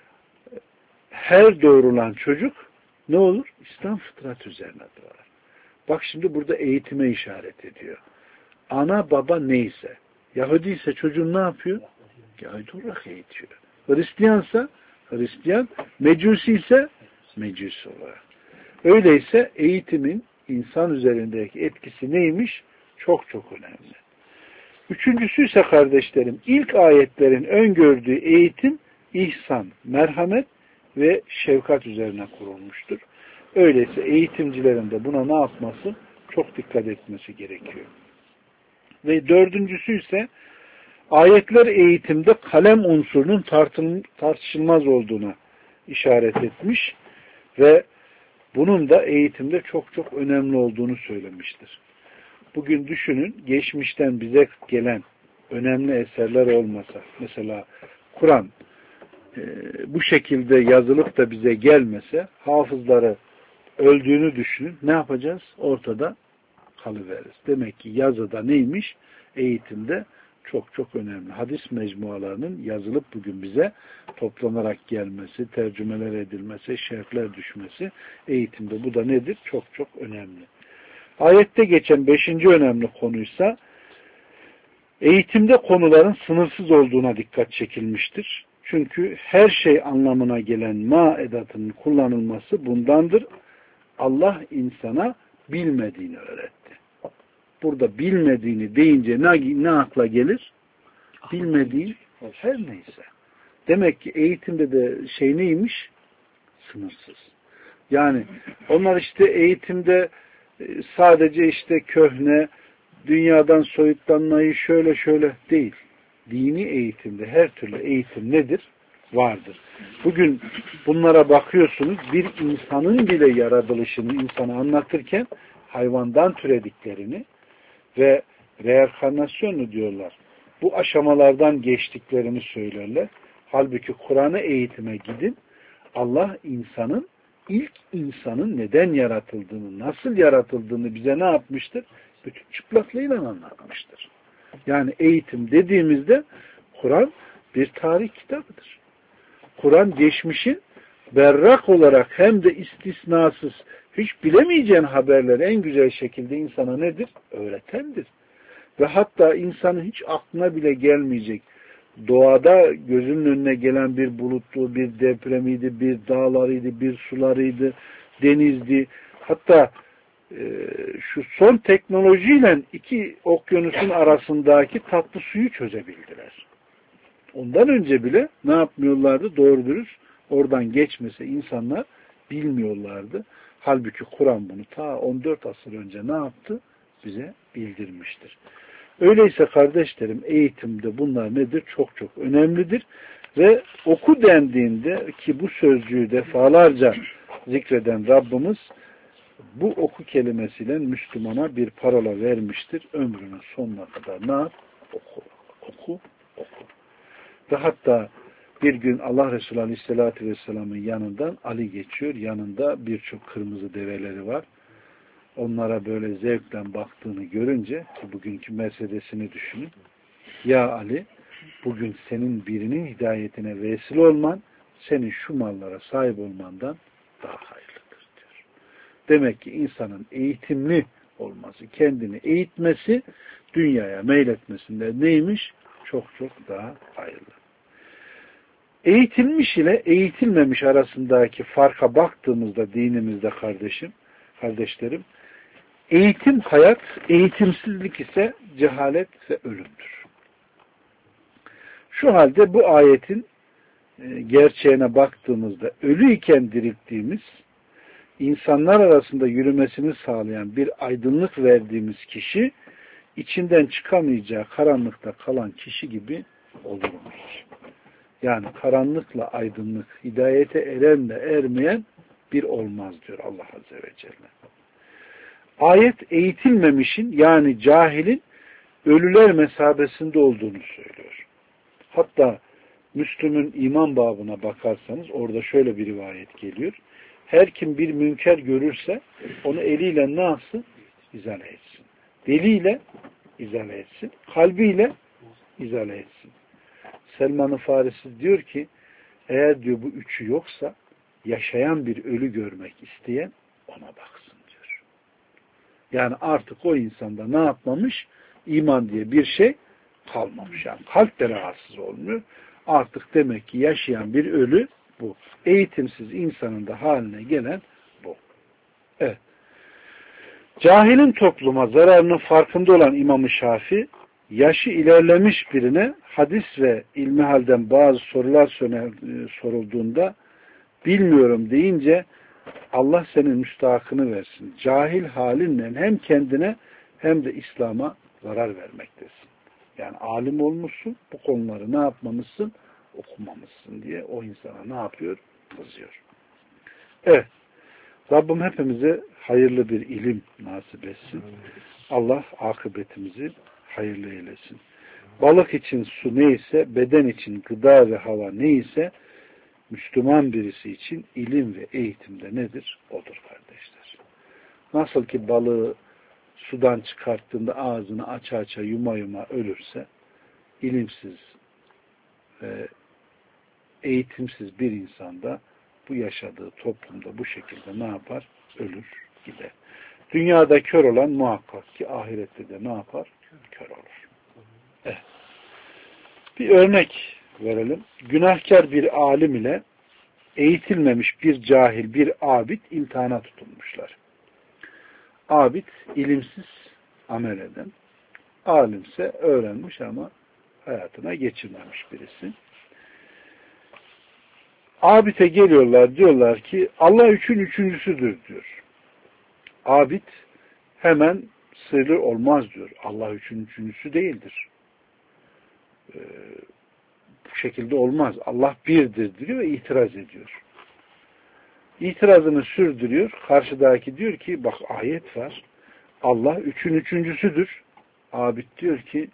her doğrulan çocuk ne olur? İslam fıtrat üzerine doğar. Bak şimdi burada eğitime işaret ediyor. Ana baba neyse, Yahudi ise çocuğun ne yapıyor? Yahudi olarak eğitiyor. Hristiyansa Hristiyan, Mecusi ise Mecusi olarak. Öyleyse eğitimin insan üzerindeki etkisi neymiş? Çok çok önemli. Üçüncüsü ise kardeşlerim, ilk ayetlerin öngördüğü eğitim, ihsan, merhamet ve şefkat üzerine kurulmuştur. Öyleyse eğitimcilerin de buna ne yapması? Çok dikkat etmesi gerekiyor. Ve dördüncüsü ise ayetler eğitimde kalem unsurunun tartışılmaz olduğuna işaret etmiş ve bunun da eğitimde çok çok önemli olduğunu söylemiştir. Bugün düşünün, geçmişten bize gelen önemli eserler olmasa, mesela Kur'an bu şekilde yazılıp da bize gelmese, hafızları öldüğünü düşünün, ne yapacağız? Ortada kalıveririz. Demek ki yazıda neymiş? Eğitimde çok çok önemli. Hadis mecmualarının yazılıp bugün bize toplanarak gelmesi, tercümeler edilmesi, şerhler düşmesi eğitimde. Bu da nedir? Çok çok önemli. Ayette geçen 5. önemli konuysa eğitimde konuların sınırsız olduğuna dikkat çekilmiştir. Çünkü her şey anlamına gelen ma edatının kullanılması bundandır. Allah insana bilmediğini öğretti. Burada bilmediğini deyince ne akla gelir? Bilmediğin her neyse. Demek ki eğitimde de şey neymiş? Sınırsız. Yani onlar işte eğitimde sadece işte köhne, dünyadan soyutlanmayı şöyle şöyle değil. Dini eğitimde her türlü eğitim nedir? Vardır. Bugün bunlara bakıyorsunuz, bir insanın bile yaratılışını insana anlatırken hayvandan türediklerini ve reenkarnasyonu diyorlar. Bu aşamalardan geçtiklerini söylerler. Halbuki Kur'an'ı eğitime gidin. Allah ilk insanın neden yaratıldığını, nasıl yaratıldığını bize ne yapmıştır? Bütün çıplaklığıyla anlatmıştır. Yani eğitim dediğimizde Kur'an bir tarih kitabıdır. Kur'an geçmişin berrak olarak hem de istisnasız hiç bilemeyeceğin haberleri en güzel şekilde insana nedir? Öğretendir. Ve hatta insanın hiç aklına bile gelmeyecek doğada gözünün önüne gelen bir bulutlu, bir depremiydi, bir dağlarıydı, bir sularıydı, denizdi. Hatta şu son teknolojiyle iki okyanusun arasındaki tatlı suyu çözebildiler. Ondan önce bile ne yapmıyorlardı? Doğru dürüst oradan geçmese insanlar bilmiyorlardı. Halbuki Kur'an bunu ta 14 asır önce ne yaptı? Bize bildirmiştir. Öyleyse kardeşlerim eğitimde bunlar nedir? Çok çok önemlidir. Ve oku dendiğinde ki bu sözcüğü defalarca zikreden Rabbimiz bu oku kelimesiyle Müslümana bir parola vermiştir. Ömrünün sonuna kadar ne yap? Oku, oku, oku. Ve hatta bir gün Allah Resulü Aleyhisselatü Vesselam'ın yanından Ali geçiyor. Yanında birçok kırmızı develeri var. Onlara böyle zevkle baktığını görünce ki bugünkü Mercedes'ini düşünün. Ya Ali, bugün senin birinin hidayetine vesile olman, senin şu mallara sahip olmandan daha hayırlıdır diyor. Demek ki insanın eğitimli olması, kendini eğitmesi, dünyaya meyletmesinde neymiş? Çok çok daha hayırlı. Eğitilmiş ile eğitilmemiş arasındaki farka baktığımızda dinimizde kardeşlerim, eğitim hayat, eğitimsizlik ise cehalet ve ölümdür. Şu halde bu ayetin gerçeğine baktığımızda ölüyken dirilttiğimiz, insanlar arasında yürümesini sağlayan bir aydınlık verdiğimiz kişi, içinden çıkamayacağı karanlıkta kalan kişi gibi olurmuş. Yani karanlıkla aydınlık, hidayete erenle ermeyen bir olmaz diyor Allah Azze ve Celle. Ayet eğitilmemişin yani cahilin ölüler mesabesinde olduğunu söylüyor. Hatta Müslüm'ün iman babına bakarsanız orada şöyle bir rivayet geliyor. Her kim bir münker görürse onu eliyle ne yapsın? İzale etsin. Diliyle izale etsin. Kalbiyle izale etsin. Selman-ı Farisi diyor ki eğer diyor bu üçü yoksa yaşayan bir ölü görmek isteyen ona baksın diyor. Yani artık o insanda ne yapmamış? İman diye bir şey kalmamış. Yani kalp de rahatsız olmuyor. Artık demek ki yaşayan bir ölü bu. Eğitimsiz insanın da haline gelen bu. Evet. Cahilin topluma zararının farkında olan İmam-ı Şafii, yaşı ilerlemiş birine hadis ve ilmihalden bazı sorular sorulduğunda bilmiyorum deyince Allah senin müstahakını versin. Cahil halinle hem kendine hem de İslam'a zarar vermektesin. Yani alim olmuşsun, bu konuları ne yapmamışsın? Okumamışsın diye o insana ne yapıyor? Kızıyor. Evet. Rabbim hepimize hayırlı bir ilim nasip etsin. Allah akıbetimizi hayırlı eylesin. Balık için su neyse, beden için gıda ve hava neyse, Müslüman birisi için ilim ve eğitimde nedir? Odur kardeşler. Nasıl ki balığı sudan çıkarttığında ağzını aça aça yuma yuma ölürse, ilimsiz ve eğitimsiz bir insanda bu yaşadığı toplumda bu şekilde ne yapar? Ölür gider. Dünyada kör olan muhakkak ki ahirette de ne yapar? Kör olur. Evet. Bir örnek verelim. Günahkar bir alim ile eğitilmemiş bir cahil, bir abid imtihana tutulmuşlar. Abid ilimsiz amel eden, alimse öğrenmiş ama hayatına geçirmemiş birisi. Abid'e geliyorlar, diyorlar ki Allah üçün üçüncüsüdür diyor. Abid hemen sırrı olmaz diyor. Allah üçün üçüncüsü değildir. Bu şekilde olmaz. Allah birdir diyor ve itiraz ediyor. İtirazını sürdürüyor. Karşıdaki diyor ki bak ayet var. Allah üçün üçüncüsüdür. Abid diyor ki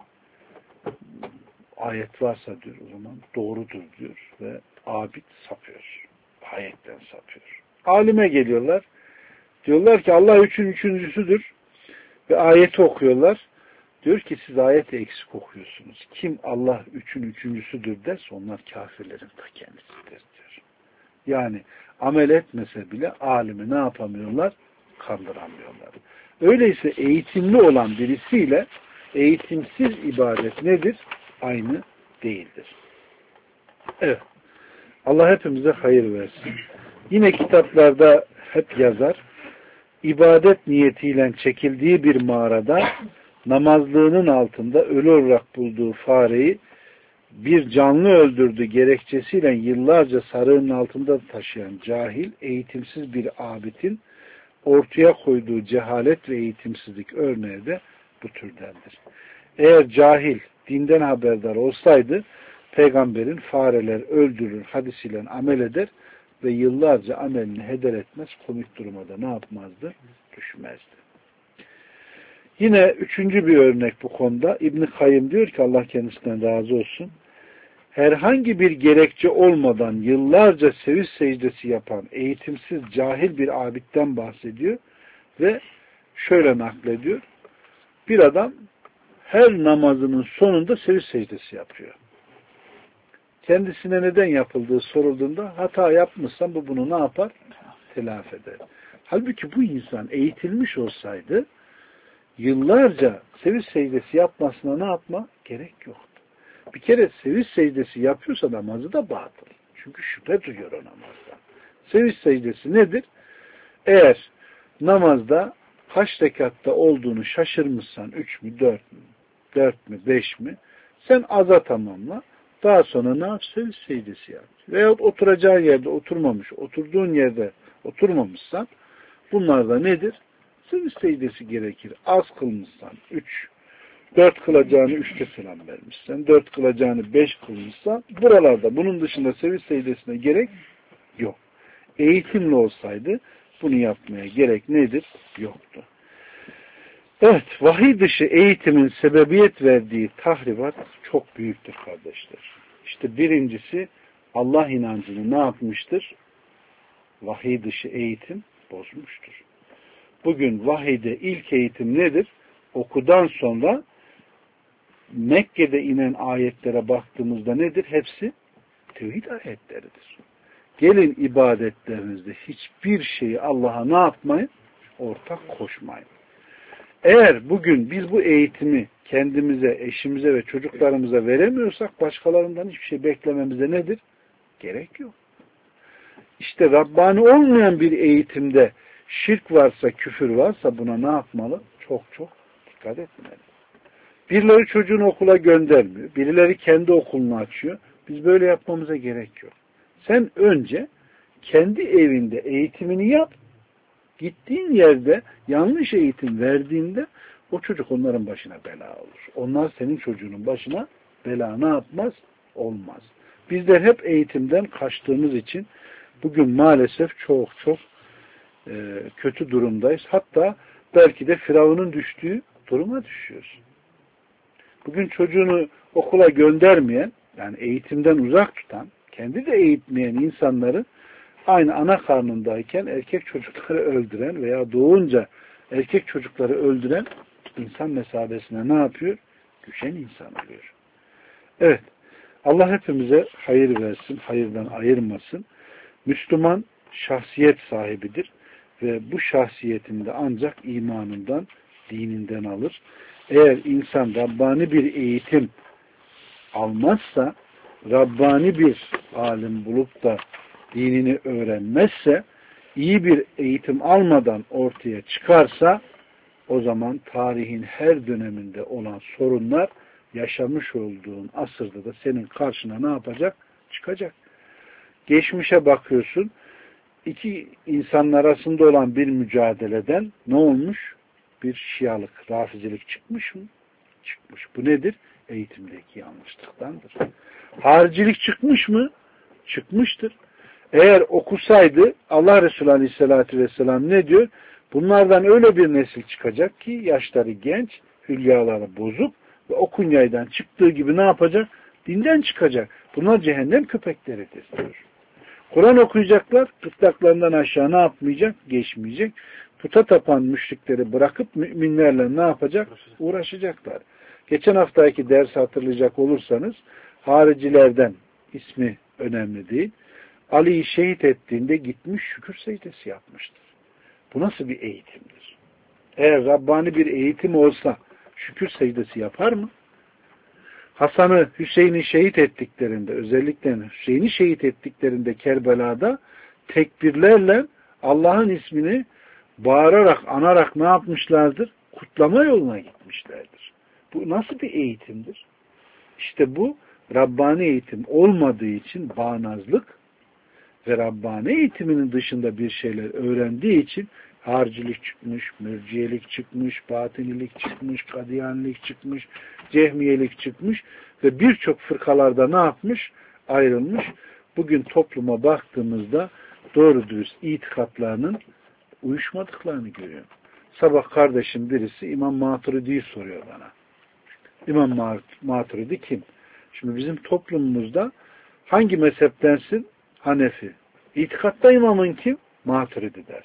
ayet varsa diyor o zaman doğrudur diyor ve abid sapıyor. Ayetten sapıyor. Alime geliyorlar. Diyorlar ki Allah üçün üçüncüsüdür ve ayeti okuyorlar. Diyor ki siz ayeti eksik okuyorsunuz. Kim Allah üçün üçüncüsüdür derse onlar kafirlerin ta kendisidir diyor. Yani amel etmese bile alimi ne yapamıyorlar? Kandıramıyorlar. Öyleyse eğitimli olan birisiyle eğitimsiz ibadet nedir? Aynı değildir. Evet. Allah hepimize hayır versin. Yine kitaplarda hep yazar. İbadet niyetiyle çekildiği bir mağarada namazlığının altında ölü olarak bulduğu fareyi bir canlı öldürdü gerekçesiyle yıllarca sarığının altında taşıyan cahil, eğitimsiz bir abidin ortaya koyduğu cehalet ve eğitimsizlik örneği de bu türdendir. Eğer cahil dinden haberdar olsaydı peygamberin fareler öldürür hadisiyle amel eder ve yıllarca amelini heder etmez, komik duruma da ne yapmazdı? Düşmezdi. Yine üçüncü bir örnek bu konuda. İbn-i Kayyım diyor ki Allah kendisinden razı olsun. Herhangi bir gerekçe olmadan yıllarca seviş secdesi yapan eğitimsiz cahil bir abidden bahsediyor ve şöyle naklediyor. Bir adam her namazının sonunda seviş secdesi yapıyor. Kendisine neden yapıldığı sorulduğunda hata yapmışsan bu bunu ne yapar? Telafi eder. Halbuki bu insan eğitilmiş olsaydı yıllarca seviş secdesi yapmasına ne yapma? Gerek yoktu. Bir kere seviş secdesi yapıyorsa namazı da batıl. Çünkü şüphe duyuyor o namazda. Seviş secdesi nedir? Eğer namazda kaç rekatta olduğunu şaşırmışsan 3 mü 4 mü 5 mi sen aza tamamla. Daha sonra ne yap? Seviş secdesi yap. Veyahut oturacağın yerde oturmamış, oturduğun yerde oturmamışsan bunlar da nedir? Seviş secdesi gerekir. Az kılmışsan 4 kılacağını 3'te selam vermişsen, 4 kılacağını 5 kılmışsan buralarda bunun dışında seviş secdesine gerek yok. Eğitimli olsaydı bunu yapmaya gerek nedir? Yoktu. Evet, vahiy dışı eğitimin sebebiyet verdiği tahribat çok büyüktür kardeşler. İşte birincisi Allah inancını ne yapmıştır? Vahiy dışı eğitim bozmuştur. Bugün vahiyde ilk eğitim nedir? Okudan sonra Mekke'de inen ayetlere baktığımızda nedir? Hepsi tevhid ayetleridir. Gelin ibadetlerinizde hiçbir şeyi Allah'a ne yapmayın? Ortak koşmayın. Eğer bugün biz bu eğitimi kendimize, eşimize ve çocuklarımıza veremiyorsak başkalarından hiçbir şey beklememize nedir? Gerek yok. İşte Rabbani olmayan bir eğitimde şirk varsa, küfür varsa buna ne yapmalı? Çok çok dikkat etmeli. Birileri çocuğunu okula göndermiyor. Birileri kendi okulunu açıyor. Biz böyle yapmamıza gerek yok. Sen önce kendi evinde eğitimini yap. Gittiğin yerde yanlış eğitim verdiğinde o çocuk onların başına bela olur. Onlar senin çocuğunun başına bela ne yapmaz? Olmaz. Bizler hep eğitimden kaçtığımız için bugün maalesef çok kötü durumdayız. Hatta belki de Firavun'un düştüğü duruma düşüyoruz. Bugün çocuğunu okula göndermeyen, yani eğitimden uzak tutan, kendi de eğitmeyen insanları aynı ana karnındayken erkek çocukları öldüren veya doğunca erkek çocukları öldüren insan mesabesine ne yapıyor? Düşen insan oluyor. Evet. Allah hepimize hayır versin, hayırdan ayırmasın. Müslüman şahsiyet sahibidir ve bu şahsiyetinde ancak imanından, dininden alır. Eğer insan Rabbani bir eğitim almazsa, Rabbani bir alim bulup da dinini öğrenmezse, iyi bir eğitim almadan ortaya çıkarsa, o zaman tarihin her döneminde olan sorunlar yaşamış olduğun asırda da senin karşına ne yapacak? Çıkacak. Geçmişe bakıyorsun, iki insanın arasında olan bir mücadeleden ne olmuş? Bir şialık, rafizilik çıkmış mı? Çıkmış. Bu nedir? Eğitimdeki yanlışlıktandır. Haricilik çıkmış mı? Çıkmıştır. Eğer okusaydı Allah Resulü Aleyhisselatü Vesselam ne diyor? Bunlardan öyle bir nesil çıkacak ki yaşları genç, hülyaları bozuk ve o kunyaydan çıktığı gibi ne yapacak? Dinden çıkacak. Bunlar cehennem köpekleridir diyor. Kur'an okuyacaklar, gırtlaklarından aşağı ne yapmayacak? Geçmeyecek. Puta tapan müşrikleri bırakıp müminlerle ne yapacak? Uğraşacaklar. Geçen haftaki dersi hatırlayacak olursanız haricilerden, ismi önemli değil, Ali'yi şehit ettiğinde gitmiş şükür secdesi yapmıştır. Bu nasıl bir eğitimdir? Eğer Rabbani bir eğitim olsa şükür secdesi yapar mı? Hasan'ı, Hüseyin'i şehit ettiklerinde, özellikle Hüseyin'i şehit ettiklerinde Kerbela'da tekbirlerle Allah'ın ismini bağırarak, anarak ne yapmışlardır? Kutlama yoluna gitmişlerdir. Bu nasıl bir eğitimdir? İşte bu Rabbani eğitim olmadığı için bağnazlık ve Rabbani eğitiminin dışında bir şeyler öğrendiği için haricilik çıkmış, mürciyelik çıkmış, batinilik çıkmış, kadiyanilik çıkmış, cehmiyelik çıkmış ve birçok fırkalarda ne yapmış? Ayrılmış. Bugün topluma baktığımızda doğru dürüst itikatlarının uyuşmadıklarını görüyorum. Sabah kardeşim birisi İmam Maturidi'yi soruyor bana. İmam Maturidi kim? Şimdi bizim toplumumuzda hangi mezheptensin? Hanefi. İtikatta imamın kim? Maturidi der.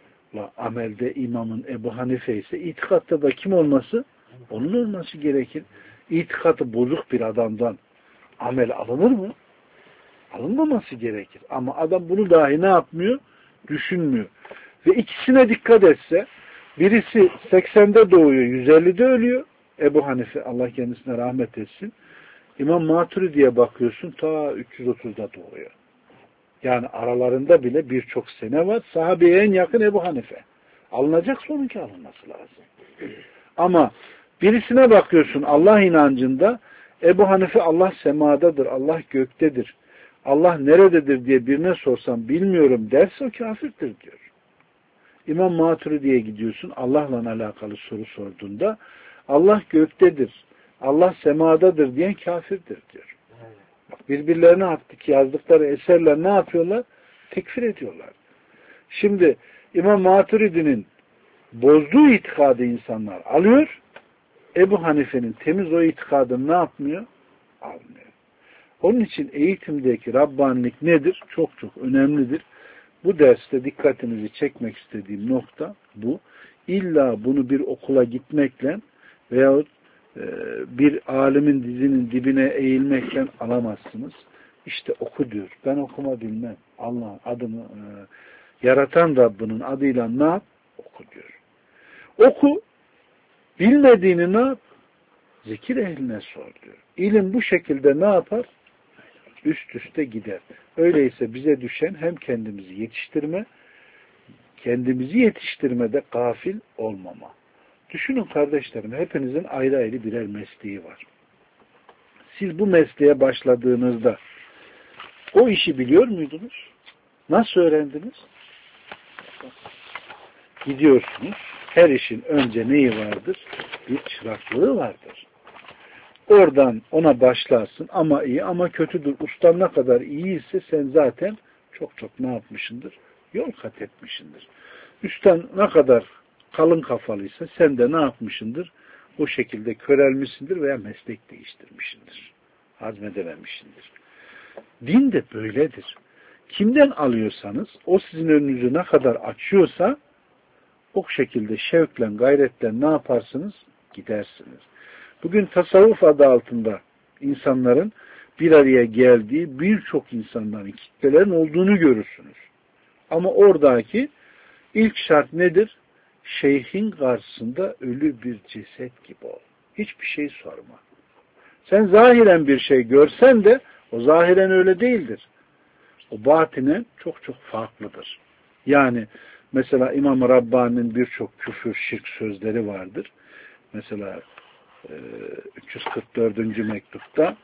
Amelde imamın Ebu Hanife ise itikatta da kim olması? Onun olması gerekir. İtikatı bozuk bir adamdan amel alınır mı? Alınmaması gerekir. Ama adam bunu dahi ne yapmıyor? Düşünmüyor. Ve ikisine dikkat etse birisi 80'de doğuyor, 150'de ölüyor. Ebu Hanife Allah kendisine rahmet etsin. İmam Maturidi'ye bakıyorsun ta 330'da doğuyor. Yani aralarında bile birçok sene var. Sahabeye en yakın Ebu Hanife. Alınacaksa onunki alınması lazım. Ama birisine bakıyorsun Allah inancında Ebu Hanife Allah semadadır, Allah göktedir. Allah nerededir diye birine sorsam bilmiyorum derse o kafirdir diyor. İmam Maturidi'ye gidiyorsun Allah'la alakalı soru sorduğunda Allah göktedir, Allah semadadır diyen kafirdir diyor. Birbirlerine attık yazdıkları eserler ne yapıyorlar? Tekfir ediyorlar. Şimdi İmam Maturidi'nin bozduğu itikadı insanlar alıyor. Ebu Hanife'nin temiz o itikadını ne yapmıyor? Almıyor. Onun için eğitimdeki Rabbanilik nedir? Çok çok önemlidir. Bu derste dikkatinizi çekmek istediğim nokta bu. İlla bunu bir okula gitmekle veyahut bir alimin dizinin dibine eğilmekle alamazsınız. İşte oku diyor. Ben okuma bilmem. Allah'ın adını yaratan Rabbinin adıyla ne yap? Oku diyor. Oku. Bilmediğini ne yap? Zikir ehline sor diyor. İlim bu şekilde ne yapar? Üst üste gider. Öyleyse bize düşen hem kendimizi yetiştirme, kendimizi yetiştirmede gafil olmama. Düşünün kardeşlerim, hepinizin ayrı ayrı birer mesleği var. Siz bu mesleğe başladığınızda o işi biliyor muydunuz? Nasıl öğrendiniz? Gidiyorsunuz. Her işin önce neyi vardır? Bir çıraklığı vardır. Oradan ona başlarsın ama iyi ama kötüdür. Ustan ne kadar iyiyse sen zaten çok çok ne yapmışsındır? Yol kat etmişsindir. Üstten ne kadar kalın kafalıysa sen de ne yapmışsındır? o şekilde körelmişsindir veya meslek değiştirmişsindir. Hazmedememişsindir. Din de böyledir. Kimden alıyorsanız o sizin önünüzü ne kadar açıyorsa o şekilde şevkle, gayretle ne yaparsınız? Gidersiniz. Bugün tasavvuf adı altında insanların bir araya geldiği birçok insanların, kitlelerin olduğunu görürsünüz. Ama oradaki ilk şart nedir? Şeyhin karşısında ölü bir ceset gibi ol. Hiçbir şey sorma. Sen zahiren bir şey görsen de o zahiren öyle değildir. O batinen çok çok farklıdır. Yani mesela İmam Rabbani'nin birçok küfür, şirk sözleri vardır. Mesela 344. mektupta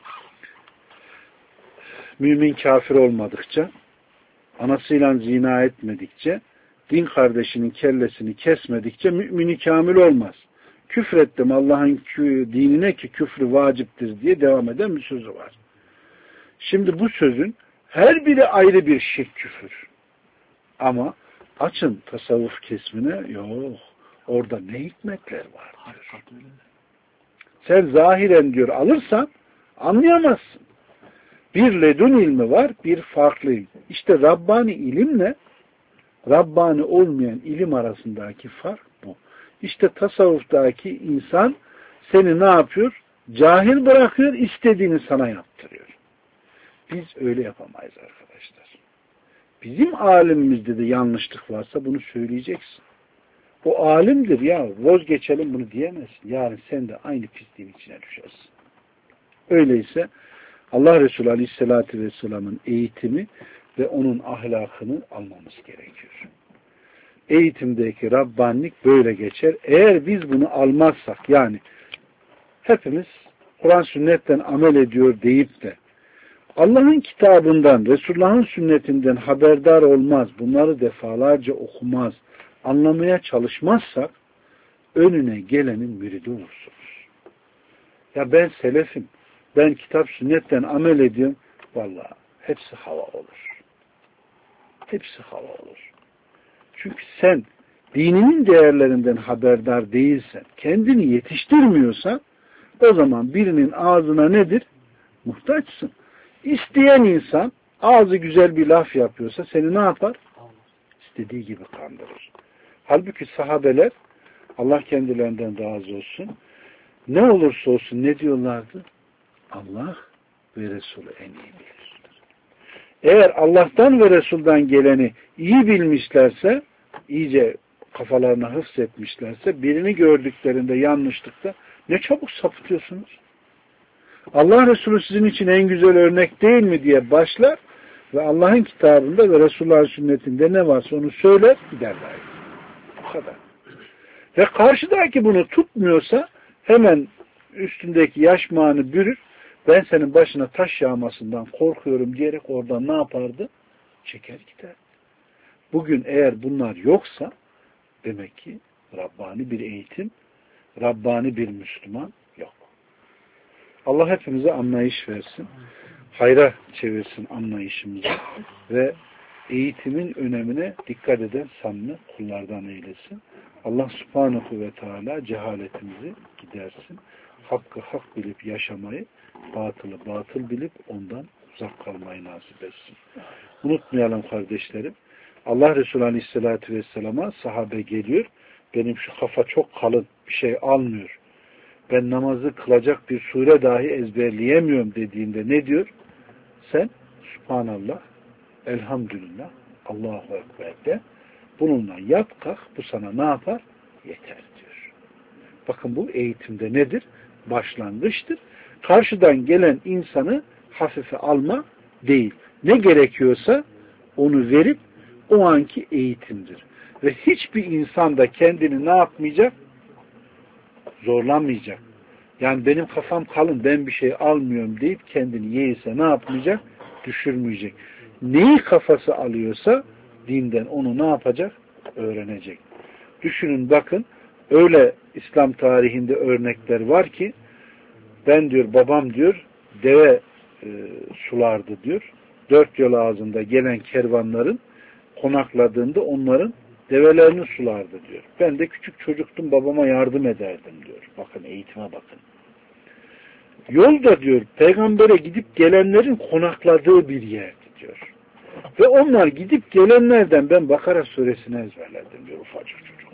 mümin kafir olmadıkça, anasıyla zina etmedikçe, din kardeşinin kellesini kesmedikçe mümini kamil olmaz. Küfrettim Allah'ın dinine ki küfrü vaciptir diye devam eden bir sözü var. Şimdi bu sözün her biri ayrı bir şirk küfür. Ama açın tasavvuf kesmine, yok. Orada ne hikmetler var diyor. Sen zahiren diyor alırsan anlayamazsın. Bir ledun ilmi var, bir farklı ilim. İşte Rabbani ilimle Rabbani olmayan ilim arasındaki fark bu. İşte tasavvuftaki insan seni ne yapıyor? Cahil bırakıyor, istediğini sana yaptırıyor. Biz öyle yapamayız arkadaşlar. Bizim alimimizde de yanlışlık varsa bunu söyleyeceksin. O alimdir ya, vazgeçelim bunu diyemezsin. Yarın sen de aynı pisliğin içine düşersin. Öyleyse Allah Resulü Aleyhisselatü Vesselam'ın eğitimi ve onun ahlakını almamız gerekiyor. Eğitimdeki Rabbanilik böyle geçer. Eğer biz bunu almazsak, yani hepimiz Kur'an sünnetten amel ediyor deyip de Allah'ın kitabından, Resulullah'ın sünnetinden haberdar olmaz, bunları defalarca okumaz, anlamaya çalışmazsak önüne gelenin müridi olursunuz. Ya ben selefim, ben kitap sünnetten amel ediyorum. Vallahi hepsi hava olur. Hepsi hava olur. Çünkü sen dininin değerlerinden haberdar değilsen, kendini yetiştirmiyorsan o zaman birinin ağzına nedir? Muhtaçsın. İsteyen insan ağzı güzel bir laf yapıyorsa seni ne yapar? İstediği gibi kandırır. Halbuki sahabeler, Allah kendilerinden razı olsun, ne olursa olsun ne diyorlardı? Allah ve Resulü en iyi bilir. Eğer Allah'tan ve Resul'dan geleni iyi bilmişlerse, iyice kafalarına hıfzetmişlerse, birini gördüklerinde yanlışlıkta ne çabuk sapıtıyorsunuz. Allah Resulü sizin için en güzel örnek değil mi diye başlar ve Allah'ın kitabında ve Resulullah'ın sünnetinde ne varsa onu söyler, giderler. Bu kadar. Ve karşıdaki bunu tutmuyorsa hemen üstündeki yaşmağını bürür, ben senin başına taş yağmasından korkuyorum diyerek oradan ne yapardı? Çeker gider. Bugün eğer bunlar yoksa demek ki Rabbani bir eğitim, Rabbani bir Müslüman yok. Allah hepimize anlayış versin. Hayra çevirsin anlayışımızı ve eğitimin önemine dikkat eden samimi kullardan eylesin. Allah subhanahu ve teala cehaletimizi gidersin. Hakkı hak bilip yaşamayı, batılı batıl bilip ondan uzak kalmayı nasip etsin. Unutmayalım kardeşlerim. Allah Resulü Aleyhisselatü Vesselam'a sahabe geliyor. Benim şu kafa çok kalın, bir şey almıyor. Ben namazı kılacak bir sure dahi ezberleyemiyorum dediğinde ne diyor? Sen Subhanallah, Elhamdülillah, Allahu Ekber de bununla yap kalk, bu sana ne yapar? Yeter diyor. Bakın bu eğitimde nedir? Başlangıçtır. Karşıdan gelen insanı hafife alma değil. Ne gerekiyorsa onu verip o anki eğitimdir. Ve hiçbir insan da kendini ne yapmayacak? Zorlanmayacak. Yani benim kafam kalın, ben bir şey almıyorum deyip kendini yeğse ne yapmayacak? Düşürmeyecek. Neyi kafası alıyorsa dinden onu ne yapacak? Öğrenecek. Düşünün bakın, öyle İslam tarihinde örnekler var ki ben diyor, babam diyor deve sulardı diyor. 4 yol ağzında gelen kervanların konakladığında onların develerini sulardı diyor. Ben de küçük çocuktum, babama yardım ederdim diyor. Bakın eğitime bakın. Yolda diyor peygambere gidip gelenlerin konakladığı bir yerdi diyor. Ve onlar gidip gelenlerden ben Bakara suresini ezberledim diyor ufacık çocuk.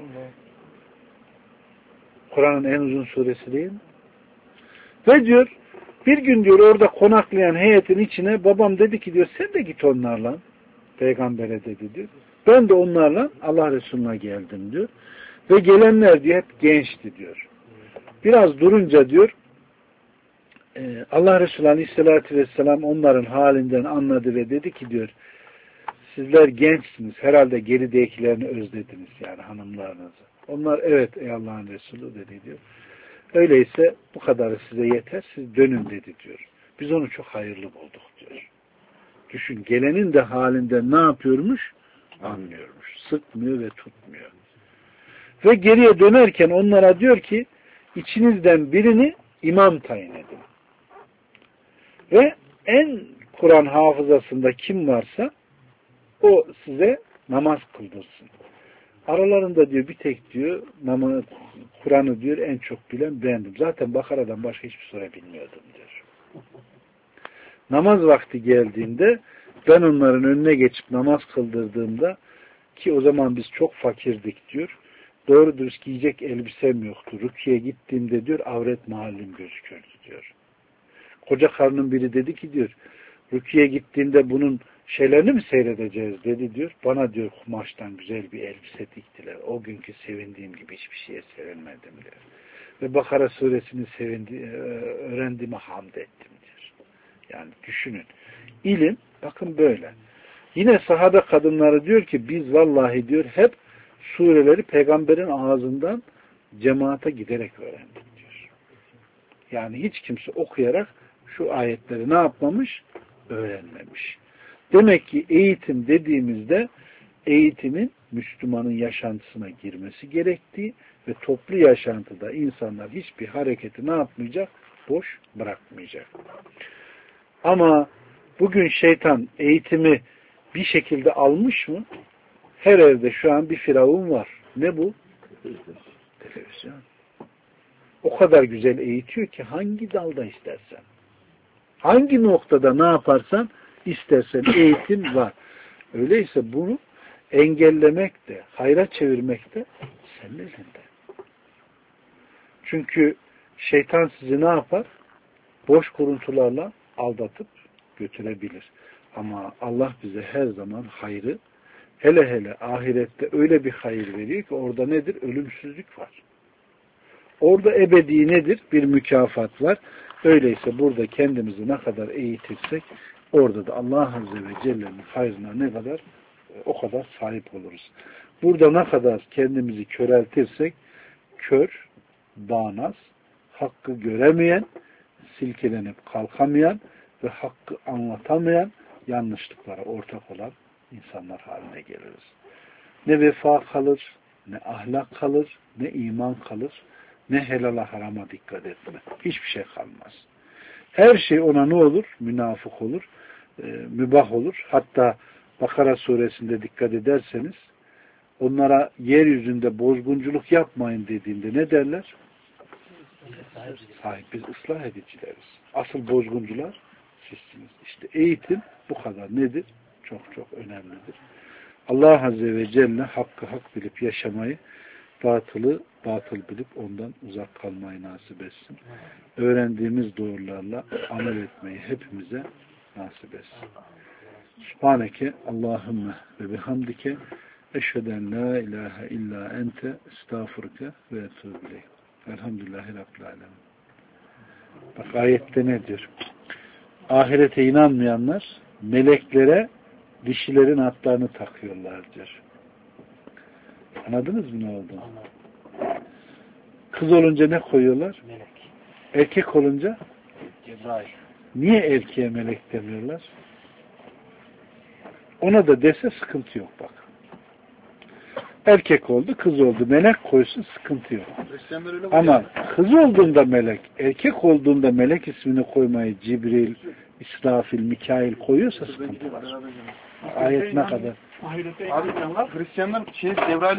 Kur'an'ın en uzun suresi değil mi? Ve diyor bir gün diyor orada konaklayan heyetin içine babam dedi ki diyor sen de git onlarla. Peygambere dedi diyor. Ben de onlarla Allah Resulü'ne geldim diyor. Ve gelenler diyor hep gençti diyor. Biraz durunca diyor Allah Resulü Aleyhisselatü Vesselam onların halinden anladı ve dedi ki diyor sizler gençsiniz. Herhalde geridekilerini özlediniz yani hanımlarınızı. Onlar evet ey Allah'ın Resulü dedi diyor. Öyleyse bu kadarı size yeter. Siz dönün dedi diyor. Biz onu çok hayırlı bulduk diyor. Düşün gelenin de halinden ne yapıyormuş? Anlıyormuş. Sıkmıyor ve tutmuyor. Ve geriye dönerken onlara diyor ki içinizden birini imam tayin edin. Ve en Kur'an hafızasında kim varsa o size namaz kıldırsın. Aralarında diyor bir tek diyor Kur'an'ı diyor en çok bilen bendim. Zaten Bakara'dan başka hiçbir sure bilmiyordum diyor. Namaz vakti geldiğinde ben onların önüne geçip namaz kıldırdığımda ki o zaman biz çok fakirdik diyor. Doğru dürüst giyecek elbisem yoktu. Rüküye gittiğimde diyor avret mahallim gözükürdü diyor. Koca karının biri dedi ki diyor rüküye gittiğinde bunun şeylerini mi seyredeceğiz dedi diyor. Bana diyor kumaştan güzel bir elbise diktiler. O günkü sevindiğim gibi hiçbir şeye sevinmedim diyor. Ve Bakara suresini öğrendiğime hamd ettim diyor. Yani düşünün. İlim bakın böyle. Yine sahabe kadınları diyor ki biz vallahi diyor hep sureleri peygamberin ağzından cemaate giderek öğrendik diyor. Yani hiç kimse okuyarak şu ayetleri ne yapmamış? Öğrenmemiş. Demek ki eğitim dediğimizde eğitimin Müslümanın yaşantısına girmesi gerektiği ve toplu yaşantıda insanlar hiçbir hareketi ne yapmayacak? Boş bırakmayacak. Ama bugün şeytan eğitimi bir şekilde almış mı? Her evde şu an bir firavun var. Ne bu? Televizyon. O kadar güzel eğitiyor ki hangi dalda istersen, hangi noktada ne yaparsan istersen eğitim var. Öyleyse bunu engellemek de, hayra çevirmek de senin elinde. Çünkü şeytan sizi ne yapar? Boş kuruntularla aldatıp götürebilir. Ama Allah bize her zaman hayrı, hele hele ahirette öyle bir hayır veriyor ki orada nedir? Ölümsüzlük var. Orada ebedi nedir? Bir mükafat var. Öyleyse burada kendimizi ne kadar eğitirsek orada da Allah Azze ve Celle'nin hayrına ne kadar o kadar sahip oluruz. Burada ne kadar kendimizi köreltirsek kör, bağnaz, hakkı göremeyen, silkelenip kalkamayan ve hakkı anlatamayan, yanlışlıklara ortak olan insanlar haline geliriz. Ne vefa kalır, ne ahlak kalır, ne iman kalır, ne helala harama dikkat etme. Hiçbir şey kalmaz. Her şey ona ne olur? Münafık olur, mübah olur. Hatta Bakara suresinde dikkat ederseniz onlara yeryüzünde bozgunculuk yapmayın dediğinde ne derler? Hayır, biz ıslah edicileriz. Asıl bozguncular sizsiniz. İşte eğitim bu kadar nedir? Çok çok önemlidir. Allah Azze ve Celle hakkı hak bilip yaşamayı, batılı batıl bilip ondan uzak kalmayı nasip etsin. Öğrendiğimiz doğrularla amel etmeyi hepimize nasip etsin. Subhaneke Allahümme ve bihamdike eşheden la ilahe illa ente estağfurke ve etûbü ileyh. Elhamdülillahi Rabbil alemin. Bak ayette ne diyor? Ahirete inanmayanlar meleklere dişilerin atlarını takıyorlar diyor. Anladınız mı ne olduğunu? Kız olunca ne koyuyorlar? Melek. Erkek olunca? Cebrail. Niye erkeğe melek demiyorlar? Ona da dese sıkıntı yok bak. Erkek oldu, kız oldu. Melek koysun sıkıntı yok. Ama kız olduğunda melek, erkek olduğunda melek ismini koymayı Cibril, İsrafil, Mikail koyuyorsa sıkıntı var. Ayet ne kadar? Abi Hristiyanlar Cebrail